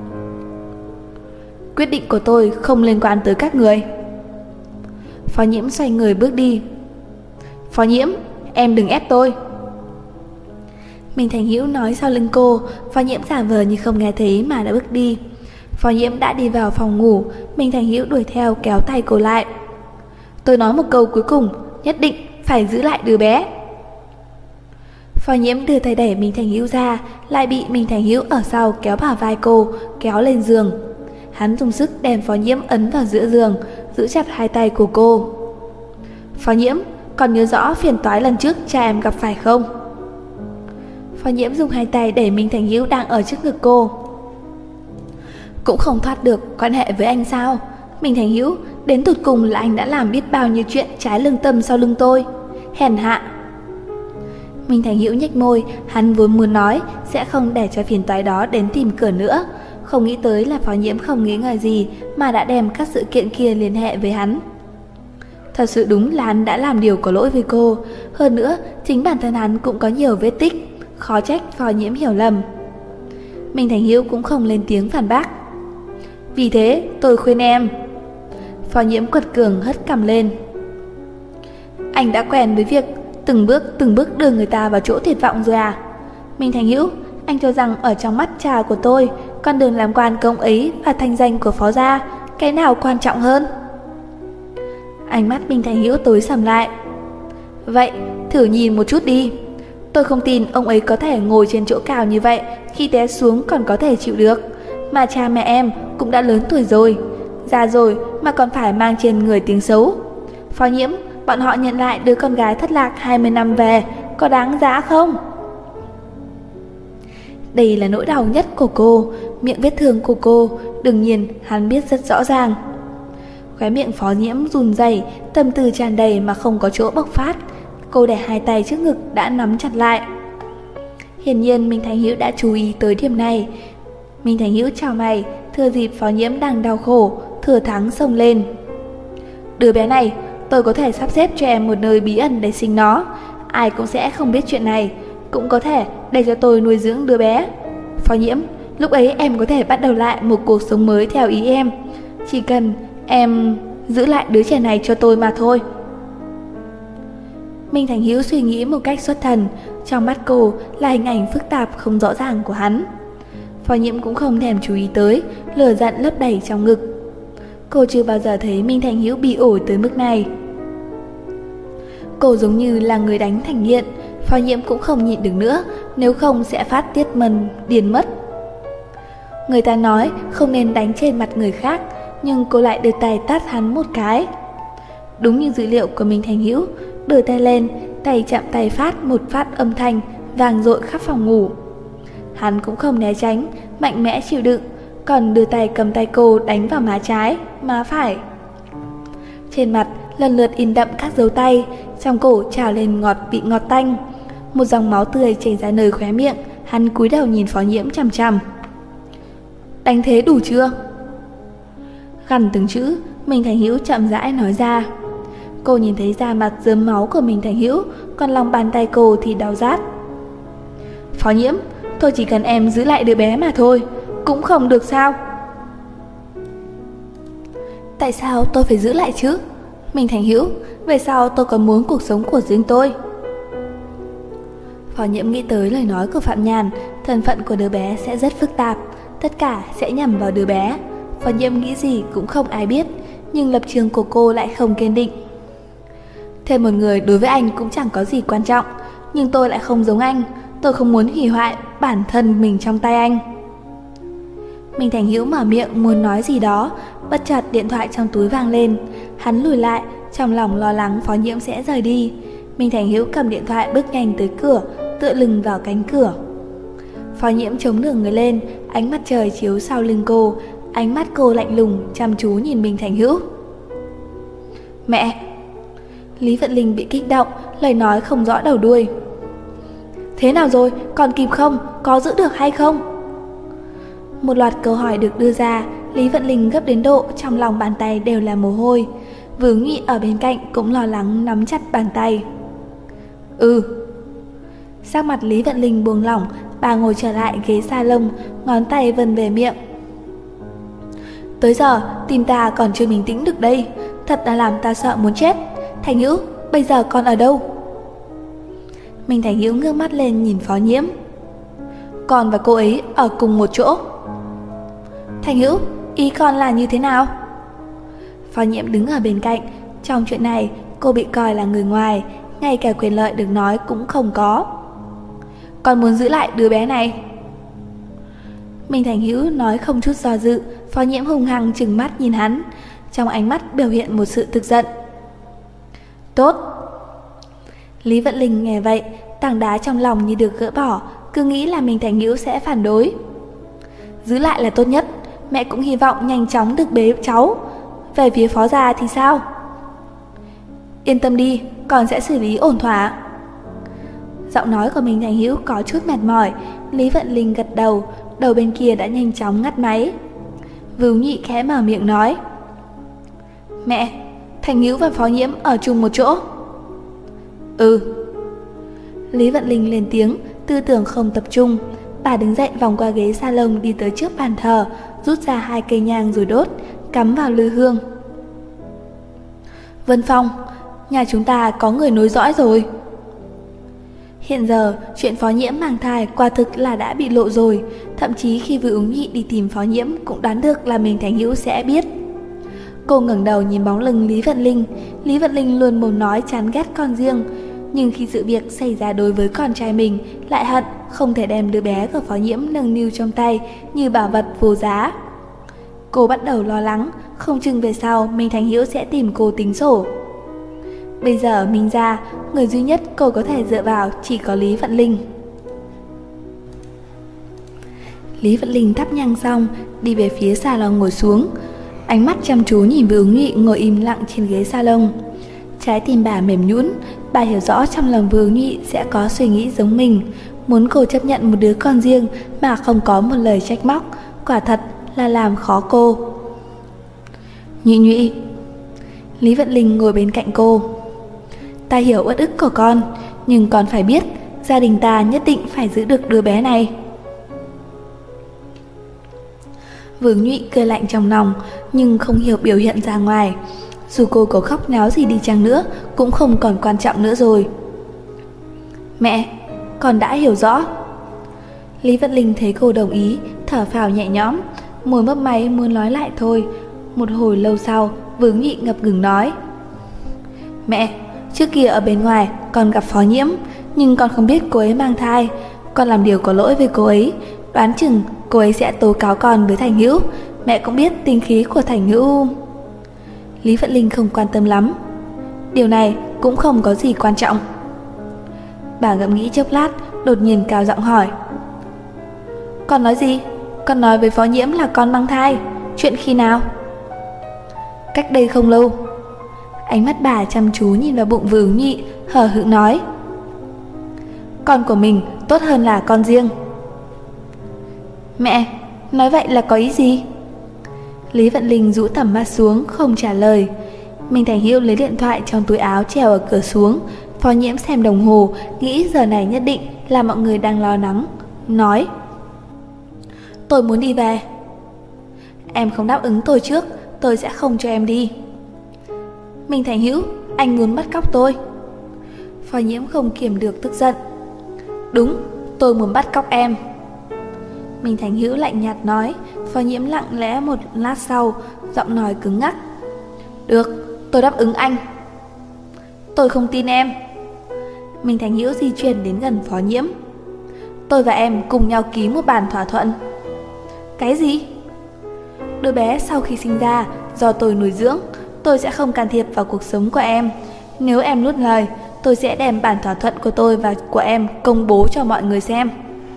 Quyết định của tôi không liên quan tới các người. Phó Nhiễm xoay người bước đi. Phó Nhiễm, em đừng ép tôi. Minh Thành Hữu nói sau lưng cô. Phó Nhiễm giả vờ như không nghe thấy mà đã bước đi. Phó Nhiễm đã đi vào phòng ngủ. Minh Thành Hữu đuổi theo kéo tay cô lại. Tôi nói một câu cuối cùng, nhất định phải giữ lại đứa bé. Phó Nhiễm đưa tay đẩy Minh Thành Hữu ra, lại bị Minh Thành Hữu ở sau kéo bả vai cô, kéo lên giường. Hắn dùng sức đem Phó Nhiễm ấn vào giữa giường, giữ chặt hai tay của cô. Phó Nhiễm, còn nhớ rõ phiền toái lần trước cha em gặp phải không? Phó Nhiễm dùng hai tay đẩy Minh Thành Hữu đang ở trước ngực cô. Cũng không thoát được quan hệ với anh sao? Minh Thành Hữu, đến tụt cùng là anh đã làm biết bao nhiêu chuyện trái lương tâm sau lưng tôi. Hèn hạ. Minh Thành Hữu nhếch môi, hắn vốn muốn nói sẽ không để cho phiền toái đó đến tìm cửa nữa. Không nghĩ tới là Phó Nhiễm không nghĩ ngợi gì mà đã đem các sự kiện kia liên hệ với hắn. Thật sự đúng là hắn đã làm điều có lỗi với cô. Hơn nữa, chính bản thân hắn cũng có nhiều vết tích, khó trách Phó Nhiễm hiểu lầm. Minh Thành Hữu cũng không lên tiếng phản bác. Vì thế tôi khuyên em. Phó Nhiễm quật cường hất cằm lên. Anh đã quen với việc từng bước đưa người ta vào chỗ tuyệt vọng rồi à? Minh Thành Hữu, anh cho rằng ở trong mắt cha của tôi, con đường làm quan công ấy và thanh danh của Phó gia, cái nào quan trọng hơn? Ánh mắt Minh Thành Hữu tối sầm lại. Vậy, thử nhìn một chút đi. Tôi không tin ông ấy có thể ngồi trên chỗ cao như vậy, khi té xuống còn có thể chịu được. Mà cha mẹ em cũng đã lớn tuổi rồi, già rồi mà còn phải mang trên người tiếng xấu. Phó Nhiễm, bọn họ nhận lại đứa con gái thất lạc 20 năm về, có đáng giá không? Đây là nỗi đau nhất của cô, miệng vết thương của cô, đương nhiên hắn biết rất rõ ràng. Khóe miệng Phó Nhiễm run rẩy, tâm tư tràn đầy mà không có chỗ bộc phát. Cô để hai tay trước ngực đã nắm chặt lại. Hiển nhiên Minh Thành Hữu đã chú ý tới điểm này. Minh Thành Hữu chào mày, thừa dịp Phó Nhiễm đang đau khổ, thừa thắng xông lên. Đứa bé này, tôi có thể sắp xếp cho em một nơi bí ẩn để sinh nó. Ai cũng sẽ không biết chuyện này, cũng có thể để cho tôi nuôi dưỡng đứa bé. Phó Nhiễm, lúc ấy em có thể bắt đầu lại một cuộc sống mới theo ý em. Chỉ cần em giữ lại đứa trẻ này cho tôi mà thôi. Minh Thành Hữu suy nghĩ một cách xuất thần, trong mắt cô là hình ảnh phức tạp không rõ ràng của hắn. Phó Nhiễm cũng không thèm chú ý tới, lửa giận lấp đầy trong ngực. Cô chưa bao giờ thấy Minh Thành Hữu bị ổi tới mức này. Cô giống như là người đánh thành nghiện. Phó Nhiễm cũng không nhịn được nữa, nếu không sẽ phát tiết điên mất. Người ta nói không nên đánh trên mặt người khác, nhưng cô lại đưa tay tát hắn một cái. Đúng như dữ liệu của Minh Thành Hữu, đưa tay lên, tay chạm tay phát một phát âm thanh vang dội khắp phòng ngủ. Hắn cũng không né tránh, mạnh mẽ chịu đựng, còn đưa tay cầm tay cô đánh vào má trái, má phải. Trên mặt lần lượt in đậm các dấu tay, trong cổ trào lên vị ngọt tanh. Một dòng máu tươi chảy ra nơi khóe miệng, hắn cúi đầu nhìn Phó Nhiễm chằm chằm. Đánh thế đủ chưa? Gằn từng chữ, Minh Thành Hữu chậm rãi nói ra. Cô nhìn thấy da mặt rớm máu của Minh Thành Hữu, còn lòng bàn tay cô thì đau rát. Phó Nhiễm, tôi chỉ cần em giữ lại đứa bé mà thôi, cũng không được sao? Tại sao tôi phải giữ lại chứ? Minh Thành Hữu, về sau tôi còn muốn cuộc sống của riêng tôi. Phó Nhiễm nghĩ tới lời nói của Phạm Nhàn, thân phận của đứa bé sẽ rất phức tạp, tất cả sẽ nhằm vào đứa bé. Phó Nhiễm nghĩ gì cũng không ai biết, nhưng lập trường của cô lại không kiên định. Thêm một người đối với anh cũng chẳng có gì quan trọng, nhưng tôi lại không giống anh, tôi không muốn hủy hoại bản thân mình trong tay anh. Minh Thành Hữu mở miệng muốn nói gì đó, bất chợt điện thoại trong túi vang lên. Hắn lùi lại, trong lòng lo lắng Phó Nhiễm sẽ rời đi. Minh Thành Hữu cầm điện thoại bước nhanh tới cửa, tựa lưng vào cánh cửa. Phó Nhiễm chống nửa người lên, ánh mặt trời chiếu sau lưng cô, ánh mắt cô lạnh lùng chăm chú nhìn Minh Thành Hữu. Mẹ! Lý Vận Linh bị kích động, lời nói không rõ đầu đuôi. Thế nào rồi, còn kịp không, có giữ được hay không? Một loạt câu hỏi được đưa ra, Lý Vận Linh gấp đến độ trong lòng bàn tay đều là mồ hôi. Vướng Nhị ở bên cạnh cũng lo lắng nắm chặt bàn tay. Sắc mặt Lý Vận Linh buông lỏng, bà ngồi trở lại ghế salon, ngón tay vân về miệng. Tới giờ tim ta còn chưa bình tĩnh được đây, thật là làm ta sợ muốn chết. Thành Hữu, bây giờ con ở đâu? Minh Thành Hữu ngước mắt lên nhìn Phó Nhiễm. Con và cô ấy ở cùng một chỗ. Thành Hữu, ý con là như thế nào? Phó Nhiễm đứng ở bên cạnh. Trong chuyện này cô bị coi là người ngoài, ngay cả quyền lợi được nói cũng không có. Con muốn giữ lại đứa bé này. Minh Thành Hữu nói không chút do dự. Phó Nhiễm hung hăng trừng mắt nhìn hắn, trong ánh mắt biểu hiện một sự tức giận. Tốt. Lý Vận Linh nghe vậy, tảng đá trong lòng như được gỡ bỏ, cứ nghĩ là Minh Thành Hữu sẽ phản đối. Giữ lại là tốt nhất, mẹ cũng hy vọng nhanh chóng được bế cháu. Về phía Phó gia thì sao? Yên tâm đi, con sẽ xử lý ổn thỏa. Giọng nói của Minh Thành Hữu có chút mệt mỏi. Lý Vận Linh gật đầu, đầu bên kia đã nhanh chóng ngắt máy. Vưu Nhị khẽ mở miệng nói. Mẹ, Thành Hữu và Phó Nhiễm ở chung một chỗ. Lý Vận Linh lên tiếng, tư tưởng không tập trung. Bà đứng dậy vòng qua ghế salon đi tới trước bàn thờ, rút ra 2 cây nhang rồi đốt, cắm vào lư hương. Vân Phong, nhà chúng ta có người nối dõi rồi. Hiện giờ, chuyện Phó Nhiễm mang thai quả thực là đã bị lộ rồi. Thậm chí khi Vưu Nhị đi tìm Phó Nhiễm cũng đoán được là Minh Thành Hữu sẽ biết. Cô ngẩng đầu nhìn bóng lưng Lý Vận Linh. Lý Vận Linh luôn mồm nói chán ghét con riêng, nhưng khi sự việc xảy ra đối với con trai mình lại hận không thể đem đứa bé của Phó Nhiễm nâng niu trong tay như bảo vật vô giá. Cô bắt đầu lo lắng, không chừng về sau Minh Thành Hữu sẽ tìm cô tính sổ. Bây giờ Minh ra, người duy nhất cô có thể dựa vào chỉ có Lý Vận Linh. Lý Vận Linh thắp nhang xong, đi về phía salon ngồi xuống, ánh mắt chăm chú nhìn Vưu Nhị ngồi im lặng trên ghế salon. Trái tim bà mềm nhũn, bà hiểu rõ trong lòng Vưu Nhị sẽ có suy nghĩ giống mình, muốn cô chấp nhận một đứa con riêng mà không có một lời trách móc, quả thật là làm khó cô. Nhị Nhụy. Lý Vận Linh ngồi bên cạnh cô. Ta hiểu uất ức của con, nhưng con phải biết, gia đình ta nhất định phải giữ được đứa bé này. Vương Nhụy cười lạnh trong lòng, nhưng không hiểu biểu hiện ra ngoài. Dù cô có khóc náo gì đi chăng nữa, cũng không còn quan trọng nữa rồi. Mẹ, con đã hiểu rõ. Lý Vận Linh thấy cô đồng ý, thở phào nhẹ nhõm, môi mấp máy muốn nói lại thôi. Một hồi lâu sau, Vương Nhụy ngập ngừng nói. Mẹ, trước kia ở bên ngoài con gặp Phó Nhiễm, nhưng con không biết cô ấy mang thai. Con làm điều có lỗi với cô ấy, đoán chừng cô ấy sẽ tố cáo con với Thành Hữu. Mẹ cũng biết tính khí của Thành Hữu. Lý Vận Linh không quan tâm lắm. Điều này cũng không có gì quan trọng. Bà ngẫm nghĩ chốc lát, đột nhiên cao giọng hỏi. Con nói gì? Con nói với Phó Nhiễm là con mang thai. Chuyện khi nào? Cách đây không lâu. Ánh mắt bà chăm chú nhìn vào bụng Vưu Nhị, hờ hững nói. Con của mình tốt hơn là con riêng. Mẹ, nói vậy là có ý gì? Lý Vận Linh rũ tầm mắt xuống, không trả lời. Minh Thành Hữu lấy điện thoại trong túi áo treo ở cửa xuống. Phó Nhiễm xem đồng hồ, nghĩ giờ này nhất định là mọi người đang lo lắng, nói. Tôi muốn đi về. Em không đáp ứng tôi trước, tôi sẽ không cho em đi. Minh Thành Hữu, anh muốn bắt cóc tôi. Phó Nhiễm không kiềm được tức giận. Đúng, tôi muốn bắt cóc em. Minh Thành Hữu lạnh nhạt nói. Phó Nhiễm lặng lẽ một lát sau, giọng nói cứng ngắc. Được, tôi đáp ứng anh. Tôi không tin em. Minh Thành Hữu di chuyển đến gần Phó Nhiễm. Tôi và em cùng nhau ký một bản thỏa thuận. Cái gì? Đứa bé sau khi sinh ra do tôi nuôi dưỡng, tôi sẽ không can thiệp vào cuộc sống của em. Nếu em nuốt lời, tôi sẽ đem bản thỏa thuận của tôi và của em công bố cho mọi người xem.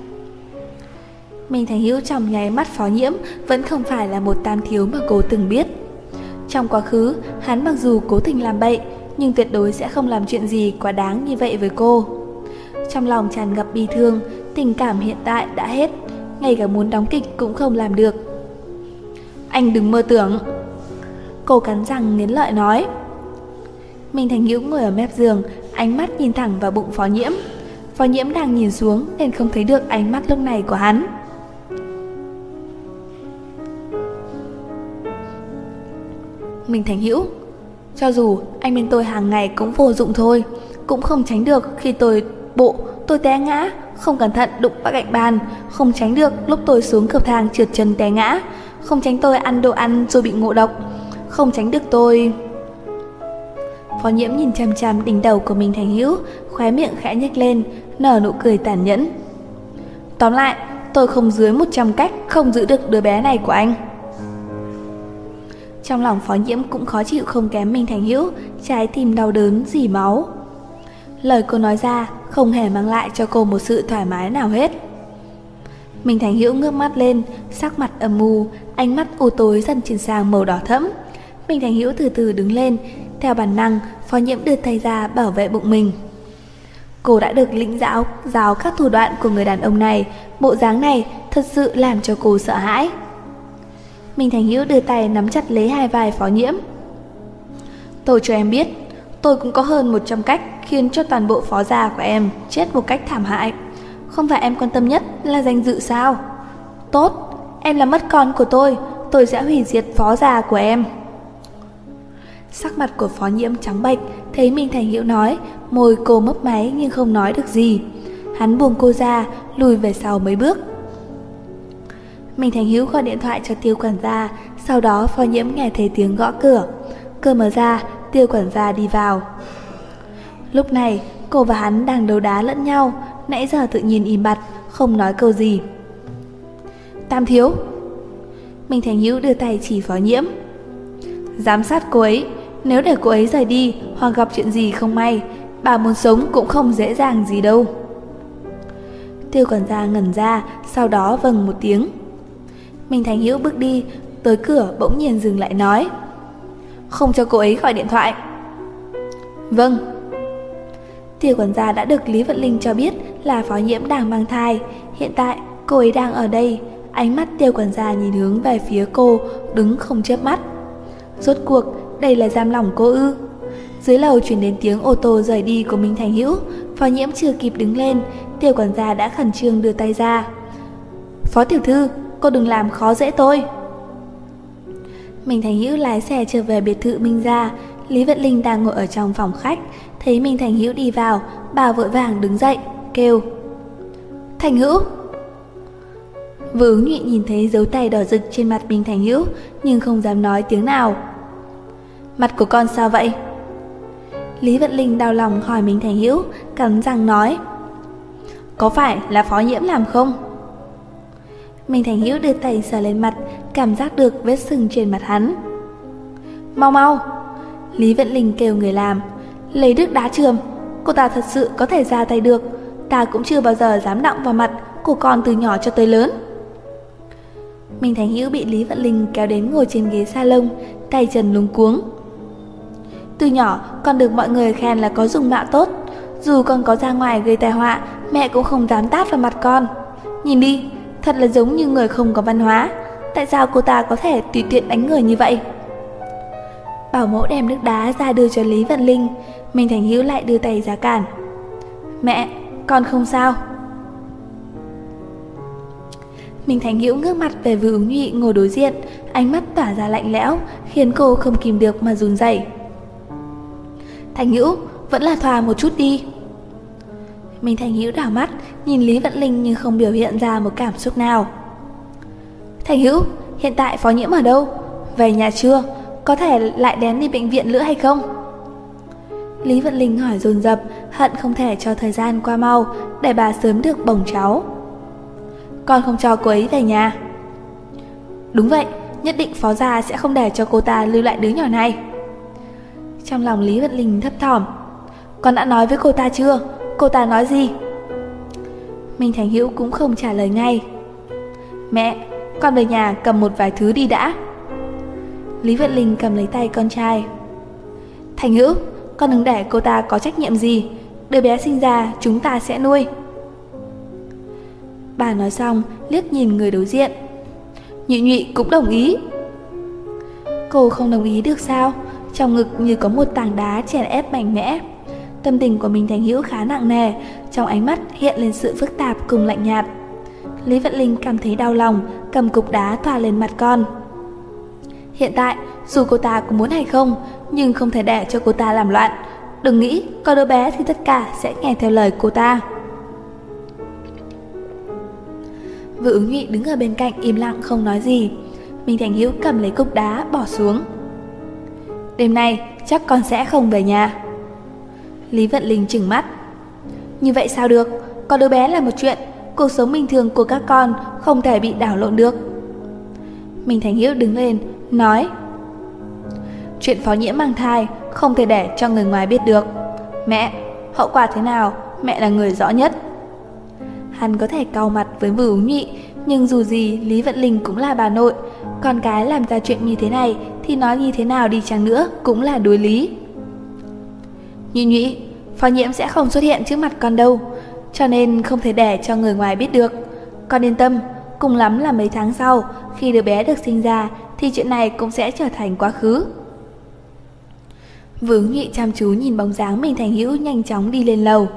Minh Thành Hữu trong nháy mắt Phó Nhiễm vẫn không phải là một tam thiếu mà cô từng biết. Trong quá khứ, hắn mặc dù cố tình làm bậy, nhưng tuyệt đối sẽ không làm chuyện gì quá đáng như vậy với cô. Trong lòng tràn ngập bi thương, tình cảm hiện tại đã hết, ngay cả muốn đóng kịch cũng không làm được. Anh đừng mơ tưởng. Cô cắn răng nghiến lợi nói. Minh Thành Hữu ngồi ở mép giường, ánh mắt nhìn thẳng vào bụng Phó Nhiễm. Phó Nhiễm đang nhìn xuống nên không thấy được ánh mắt lúc này của hắn. Minh Thành Hữu, cho dù anh bên tôi hàng ngày cũng vô dụng thôi, cũng không tránh được khi tôi té ngã, không cẩn thận đụng vào cạnh bàn, không tránh được lúc tôi xuống cầu thang trượt chân té ngã, không tránh tôi ăn đồ ăn rồi bị ngộ độc, không tránh được tôi. Phó Nhiễm nhìn chằm chằm đỉnh đầu của Minh Thành Hữu, khóe miệng khẽ nhếch lên, nở nụ cười tàn nhẫn. Tóm lại, tôi không dưới 100 cách không giữ được đứa bé này của anh. Trong lòng Phó Nhiễm cũng khó chịu không kém Minh Thành Hữu, trái tim đau đớn rỉ máu. Lời cô nói ra không hề mang lại cho cô một sự thoải mái nào hết. Minh Thành Hữu ngước mắt lên, sắc mặt âm u, ánh mắt u tối dần chuyển sang màu đỏ thẫm. Minh Thành Hữu từ từ đứng lên, theo bản năng, Phó Nhiễm đưa tay ra bảo vệ bụng mình. Cô đã được lĩnh giáo các thủ đoạn của người đàn ông này, bộ dáng này thật sự làm cho cô sợ hãi. Minh Thành Hữu đưa tay nắm chặt lấy hai vai Phó Nhiễm. Tôi cho em biết, tôi cũng có hơn 100 cách khiến cho toàn bộ phó gia của em chết một cách thảm hại. Không phải em quan tâm nhất là danh dự sao? Tốt, em làm mất con của tôi sẽ hủy diệt phó gia của em. Sắc mặt của Phó Nhiễm trắng bệch, thấy Minh Thành Hữu nói, môi cô mấp máy nhưng không nói được gì. Hắn buông cô ra, lùi về sau mấy bước. Minh Thành Hữu gọi điện thoại cho Tiêu quản gia, sau đó Phó Nhiễm nghe thấy tiếng gõ cửa. Cửa mở ra, Tiêu quản gia đi vào. Lúc này, cô và hắn đang đấu đá lẫn nhau, nãy giờ tự nhiên im bặt, không nói câu gì. Tam thiếu. Minh Thành Hữu đưa tay chỉ Phó Nhiễm. Giám sát cô ấy, nếu để cô ấy rời đi hoặc gặp chuyện gì không may, bà muốn sống cũng không dễ dàng gì đâu. Tiêu quản gia ngẩn ra, sau đó vâng một tiếng. Minh Thành Hữu bước đi, tới cửa bỗng nhiên dừng lại nói. Không cho cô ấy gọi điện thoại. Vâng. Tiêu quản gia đã được Lý Vận Linh cho biết là Phó Nhiễm đang mang thai. Hiện tại cô ấy đang ở đây. Ánh mắt Tiêu quản gia nhìn hướng về phía cô, đứng không chớp mắt. Rốt cuộc đây là giam lỏng cô ư? Dưới lầu truyền đến tiếng ô tô rời đi của Minh Thành Hữu. Phó Nhiễm chưa kịp đứng lên, Tiêu quản gia đã khẩn trương đưa tay ra. Phó tiểu thư, cô đừng làm khó dễ tôi. Minh Thành Hữu lái xe trở về biệt thự Minh gia. Lý Vận Linh đang ngồi ở trong phòng khách, thấy Minh Thành Hữu đi vào, bà vội vàng đứng dậy, kêu. Thành Hữu. Vừa ứng nhụy nhìn thấy dấu tay đỏ rực trên mặt Minh Thành Hữu, nhưng không dám nói tiếng nào. Mặt của con sao vậy? Lý Vận Linh đau lòng hỏi Minh Thành Hữu, cắn răng nói. Có phải là Phó Nhiễm làm không? Minh Thành Hữu đưa tay sờ lên mặt, cảm giác được vết sưng trên mặt hắn. Mau mau! Lý Vận Linh kêu người làm. Lấy nước đá chườm, cô ta thật sự có thể ra tay được. Ta cũng chưa bao giờ dám động vào mặt của con từ nhỏ cho tới lớn. Minh Thành Hữu bị Lý Vận Linh kéo đến ngồi trên ghế salon, tay chân luống cuống. Từ nhỏ con được mọi người khen là có dung mạo tốt, dù con có ra ngoài gây tai họa, mẹ cũng không dám tát vào mặt con. Nhìn đi, thật là giống như người không có văn hóa. Tại sao cô ta có thể tùy tiện đánh người như vậy? Bảo mẫu đem nước đá ra đưa cho Lý Vận Linh. Minh Thành Hữu lại đưa tay ra cản. Mẹ, con không sao. Minh Thành Hữu ngước mặt về Vưu Ứng Nhụy ngồi đối diện, ánh mắt tỏa ra lạnh lẽo, khiến cô không kìm được mà run rẩy. Thành Hữu, vẫn là thòa một chút đi. Minh Thành Hữu đảo mắt nhìn Lý Vận Linh nhưng không biểu hiện ra một cảm xúc nào. Thành Hữu, hiện tại Phó Nhiễm ở đâu? Về nhà chưa? Có thể lại đến đi bệnh viện nữa hay không? Lý Vận Linh hỏi dồn dập, hận không thể cho thời gian qua mau để bà sớm được bồng cháu. Con không cho cô ấy về nhà. Đúng vậy, nhất định Phó gia sẽ không để cho cô ta lưu lại đứa nhỏ này. Trong lòng Lý Vận Linh thấp thỏm. Con đã nói với cô ta chưa? Cô ta nói gì? Minh Thành Hữu cũng không trả lời ngay. Mẹ, con về nhà cầm một vài thứ đi đã. Lý Vận Linh cầm lấy tay con trai. Thành Hữu, con đừng để cô ta có trách nhiệm gì. Đứa bé sinh ra chúng ta sẽ nuôi. Bà nói xong liếc nhìn người đối diện. Nhụy Nhụy cũng đồng ý. Cô không đồng ý được sao? Trong ngực như có một tảng đá chèn ép mạnh mẽ. Tâm tình của Minh Thành Hữu khá nặng nề, trong ánh mắt hiện lên sự phức tạp cùng lạnh nhạt. Lý Vận Linh cảm thấy đau lòng, cầm cục đá thoa lên mặt con. Hiện tại, dù cô ta có muốn hay không, nhưng không thể để cho cô ta làm loạn. Đừng nghĩ có đứa bé thì tất cả sẽ nghe theo lời cô ta. Vừa Ứng Nhụy đứng ở bên cạnh im lặng không nói gì. Minh Thành Hữu cầm lấy cục đá bỏ xuống. Đêm nay chắc con sẽ không về nhà. Lý Vận Linh trừng mắt. Như vậy sao được? Có đứa bé là một chuyện, cuộc sống bình thường của các con không thể bị đảo lộn được. Minh Thành Hữu đứng lên nói. Chuyện Phó Nhiễm mang thai không thể để cho người ngoài biết được. Mẹ, hậu quả thế nào mẹ là người rõ nhất. Hắn có thể cau mặt với Vừa Ứng Nhụy, nhưng dù gì Lý Vận Linh cũng là bà nội. Con cái làm ra chuyện như thế này thì nói như thế nào đi chăng nữa cũng là đối lý. Nhụy Nhụy, Phó Nhiễm sẽ không xuất hiện trước mặt con đâu, cho nên không thể để cho người ngoài biết được. Con yên tâm, cùng lắm là mấy tháng sau, khi đứa bé được sinh ra thì chuyện này cũng sẽ trở thành quá khứ. Vừa Ứng Nhụy chăm chú nhìn bóng dáng Minh Thành Hữu nhanh chóng đi lên lầu.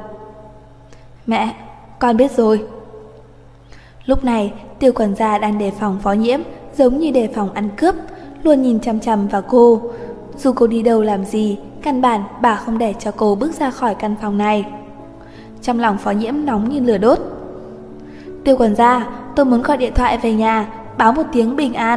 Mẹ, con biết rồi. Lúc này Tiêu quản gia đang đề phòng Phó Nhiễm, giống như đề phòng ăn cướp, luôn nhìn chằm chằm vào cô. Dù cô đi đâu làm gì, căn bản bà không để cho cô bước ra khỏi căn phòng này. Trong lòng Phó Nhiễm nóng như lửa đốt. Tiêu quản gia, tôi muốn gọi điện thoại về nhà, báo một tiếng bình an.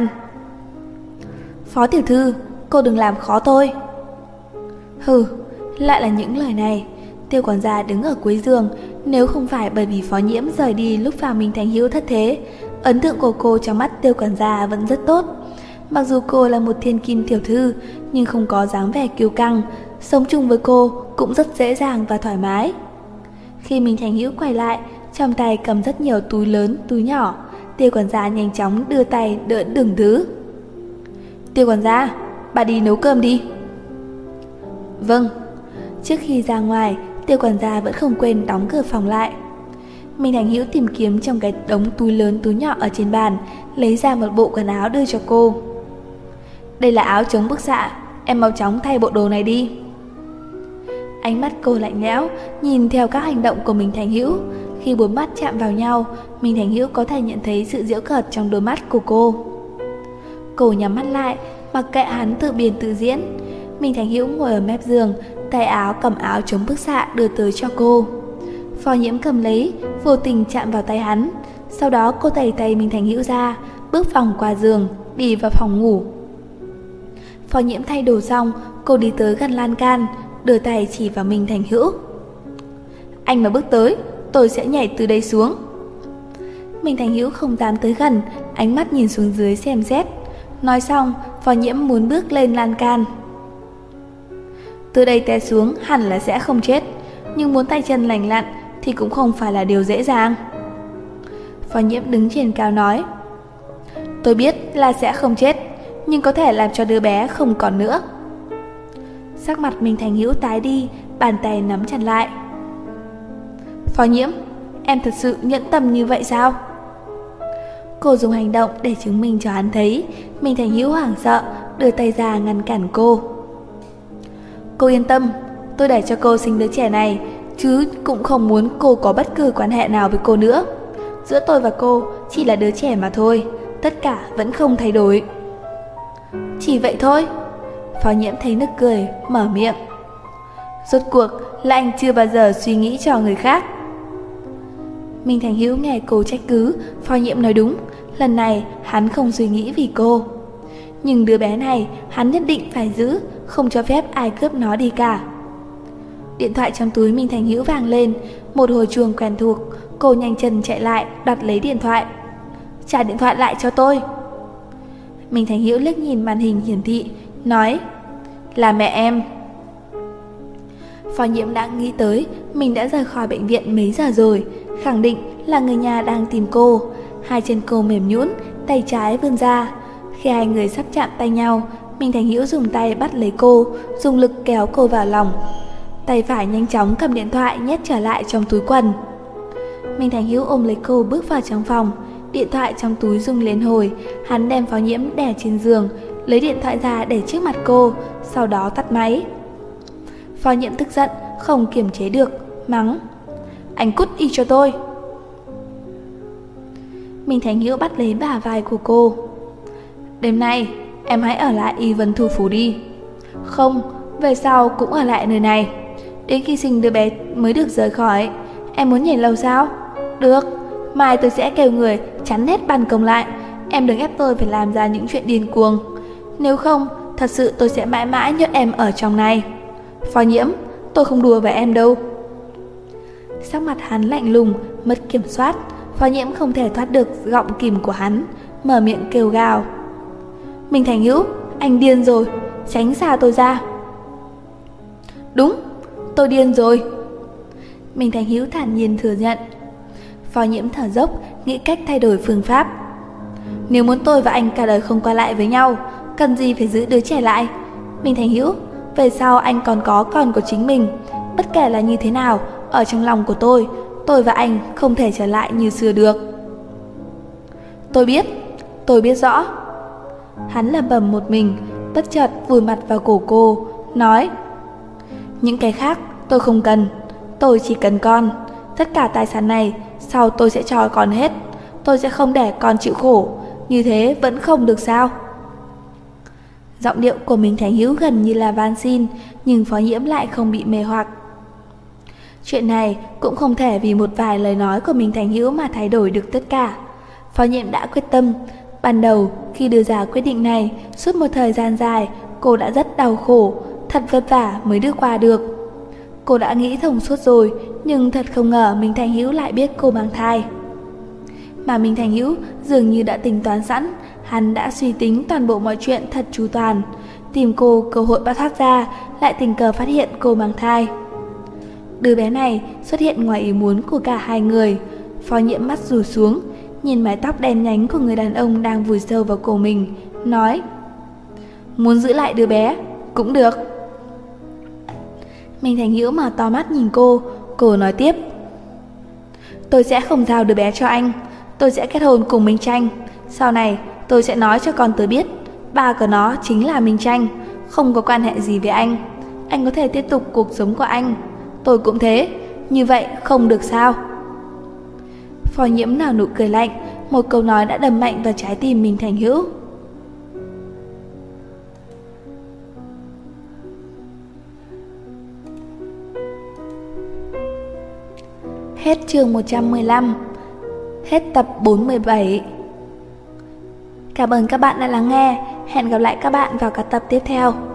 Phó tiểu thư, cô đừng làm khó tôi. Hừ, lại là những lời này. Tiêu quản gia đứng ở cuối giường. Nếu không phải bởi vì Phó Nhiễm rời đi lúc vào Minh Thành Hữu thất thế, ấn tượng của cô trong mắt Tiêu quản gia vẫn rất tốt. Mặc dù cô là một thiên kim tiểu thư, nhưng không có dáng vẻ kiêu căng, sống chung với cô cũng rất dễ dàng và thoải mái. Khi Minh Thành Hữu quay lại, trong tay cầm rất nhiều túi lớn, túi nhỏ. Tiêu quản gia nhanh chóng đưa tay đỡ từng thứ. Tiêu quản gia, bà đi nấu cơm đi. Vâng. Trước khi ra ngoài, Tiêu quản gia vẫn không quên đóng cửa phòng lại. Minh Thành Hữu tìm kiếm trong cái đống túi lớn túi nhỏ ở trên bàn, lấy ra một bộ quần áo đưa cho cô. Đây là áo chống bức xạ, em mau chóng thay bộ đồ này đi. Ánh mắt cô lạnh lẽo, nhìn theo các hành động của Minh Thành Hữu. Khi bốn mắt chạm vào nhau, Minh Thành Hữu có thể nhận thấy sự giễu cợt trong đôi mắt của cô. Cô nhắm mắt lại, mặc kệ hắn tự biên tự diễn. Minh Thành Hữu ngồi ở mép giường, tay áo cầm áo chống bức xạ đưa tới cho cô. Phó Nhiễm cầm lấy, vô tình chạm vào tay hắn. Sau đó cô đẩy tay Minh Thành Hữu ra, bước vòng qua giường, đi vào phòng ngủ. Phó Nhiễm thay đồ xong, cô đi tới gần lan can, đưa tay chỉ vào Minh Thành Hữu. Anh mà bước tới, tôi sẽ nhảy từ đây xuống. Minh Thành Hữu không dám tới gần, ánh mắt nhìn xuống dưới xem xét. Nói xong, Phó Nhiễm muốn bước lên lan can. Từ đây té xuống hẳn là sẽ không chết, nhưng muốn tay chân lành lặn thì cũng không phải là điều dễ dàng. Phó Nhiễm đứng trên cao nói. Tôi biết là sẽ không chết, nhưng có thể làm cho đứa bé không còn nữa. Sắc mặt Minh Thành Hữu tái đi, bàn tay nắm chặt lại. Phó Nhiễm, em thật sự nhẫn tâm như vậy sao? Cô dùng hành động để chứng minh cho hắn thấy. Minh Thành Hữu hoảng sợ, đưa tay ra ngăn cản cô. Cô yên tâm, tôi để cho cô sinh đứa trẻ này, chứ cũng không muốn cô có bất cứ quan hệ nào với cô nữa. Giữa tôi và cô chỉ là đứa trẻ mà thôi, tất cả vẫn không thay đổi. Chỉ vậy thôi. Phó Nhiễm thấy nức cười, mở miệng. Rốt cuộc là anh chưa bao giờ suy nghĩ cho người khác. Minh Thành Hữu nghe cô trách cứ, Phó Nhiễm nói đúng, lần này hắn không suy nghĩ vì cô. Nhưng đứa bé này hắn nhất định phải giữ, không cho phép ai cướp nó đi cả. Điện thoại trong túi Minh Thành Hữu vang lên, một hồi chuông quen thuộc, cô nhanh chân chạy lại, đoạt lấy điện thoại. Trả điện thoại lại cho tôi. Minh Thành Hữu liếc nhìn màn hình hiển thị, nói, là mẹ em. Phó Nhiễm đã nghĩ tới mình đã rời khỏi bệnh viện mấy giờ rồi, khẳng định là người nhà đang tìm cô. Hai chân cô mềm nhũn, tay trái vươn ra. Khi hai người sắp chạm tay nhau, Minh Thành Hữu dùng tay bắt lấy cô, dùng lực kéo cô vào lòng. Tay phải nhanh chóng cầm điện thoại nhét trở lại trong túi quần. Minh Thành Hữu ôm lấy cô bước vào trong phòng. Điện thoại trong túi rung lên hồi, hắn đem Phó Nhiễm đè trên giường, lấy điện thoại ra để trước mặt cô, sau đó tắt máy. Phó Nhiễm tức giận, không kiềm chế được, mắng, anh cút đi cho tôi. Minh Thành Hữu bắt lấy bả vai của cô. Đêm nay em hãy ở lại Y Vân Thu Phủ đi. Không, về sau cũng ở lại nơi này. Đến khi sinh đứa bé mới được rời khỏi. Em muốn nhảy lầu sao? Được, mai tôi sẽ kêu người chắn hết ban công lại. Em đừng ép tôi phải làm ra những chuyện điên cuồng. Nếu không, thật sự tôi sẽ mãi mãi nhốt em ở trong này. Phó Nhiễm, tôi không đùa với em đâu. Sắc mặt hắn lạnh lùng, mất kiểm soát. Phó Nhiễm không thể thoát được gọng kìm của hắn, mở miệng kêu gào. Minh Thành Hữu, anh điên rồi, tránh xa tôi ra. Đúng, tôi điên rồi. Minh Thành Hữu thản nhiên thừa nhận. Phó Nhiễm thở dốc, nghĩ cách thay đổi phương pháp. Nếu muốn tôi và anh cả đời không qua lại với nhau, cần gì phải giữ đứa trẻ lại. Minh Thành Hữu, về sau anh còn có con của chính mình. Bất kể là như thế nào, ở trong lòng của tôi và anh không thể trở lại như xưa được. Tôi biết rõ. Hắn lẩm bẩm một mình, bất chợt vùi mặt vào cổ cô, nói, những cái khác tôi không cần, tôi chỉ cần con. Tất cả tài sản này sau tôi sẽ cho con hết. Tôi sẽ không để con chịu khổ. Như thế vẫn không được sao? Giọng điệu của Minh Thành Hữu gần như là van xin, nhưng Phó Nhiễm lại không bị mê hoặc. Chuyện này cũng không thể vì một vài lời nói của Minh Thành Hữu mà thay đổi được tất cả. Phó Nhiễm đã quyết tâm. Ban đầu khi đưa ra quyết định này, suốt một thời gian dài cô đã rất đau khổ, thật vất vả mới đưa qua được. Cô đã nghĩ thông suốt rồi, nhưng thật không ngờ Minh Thành Hữu lại biết cô mang thai. Mà Minh Thành Hữu dường như đã tính toán sẵn, hắn đã suy tính toàn bộ mọi chuyện thật chu toàn. Tìm cô cơ hội bắt thoát ra, lại tình cờ phát hiện cô mang thai. Đứa bé này xuất hiện ngoài ý muốn của cả hai người. Phó Nhiễm mắt rủ xuống, nhìn mái tóc đen nhánh của người đàn ông đang vùi sâu vào cổ mình, nói, muốn giữ lại đứa bé cũng được. Minh Thành Hữu mở to mắt nhìn cô nói tiếp, tôi sẽ không giao đứa bé cho anh. Tôi sẽ kết hôn cùng Minh Tranh. Sau này tôi sẽ nói cho con tớ biết ba của nó chính là Minh Tranh, không có quan hệ gì với anh. Anh có thể tiếp tục cuộc sống của anh, tôi cũng thế. Như vậy không được sao? Phó Nhiễm nở nụ cười lạnh, một câu nói đã đâm mạnh vào trái tim Minh Thành Hữu. Hết chương 115. Hết tập 47. Cảm ơn các bạn đã lắng nghe. Hẹn gặp lại các bạn vào các tập tiếp theo.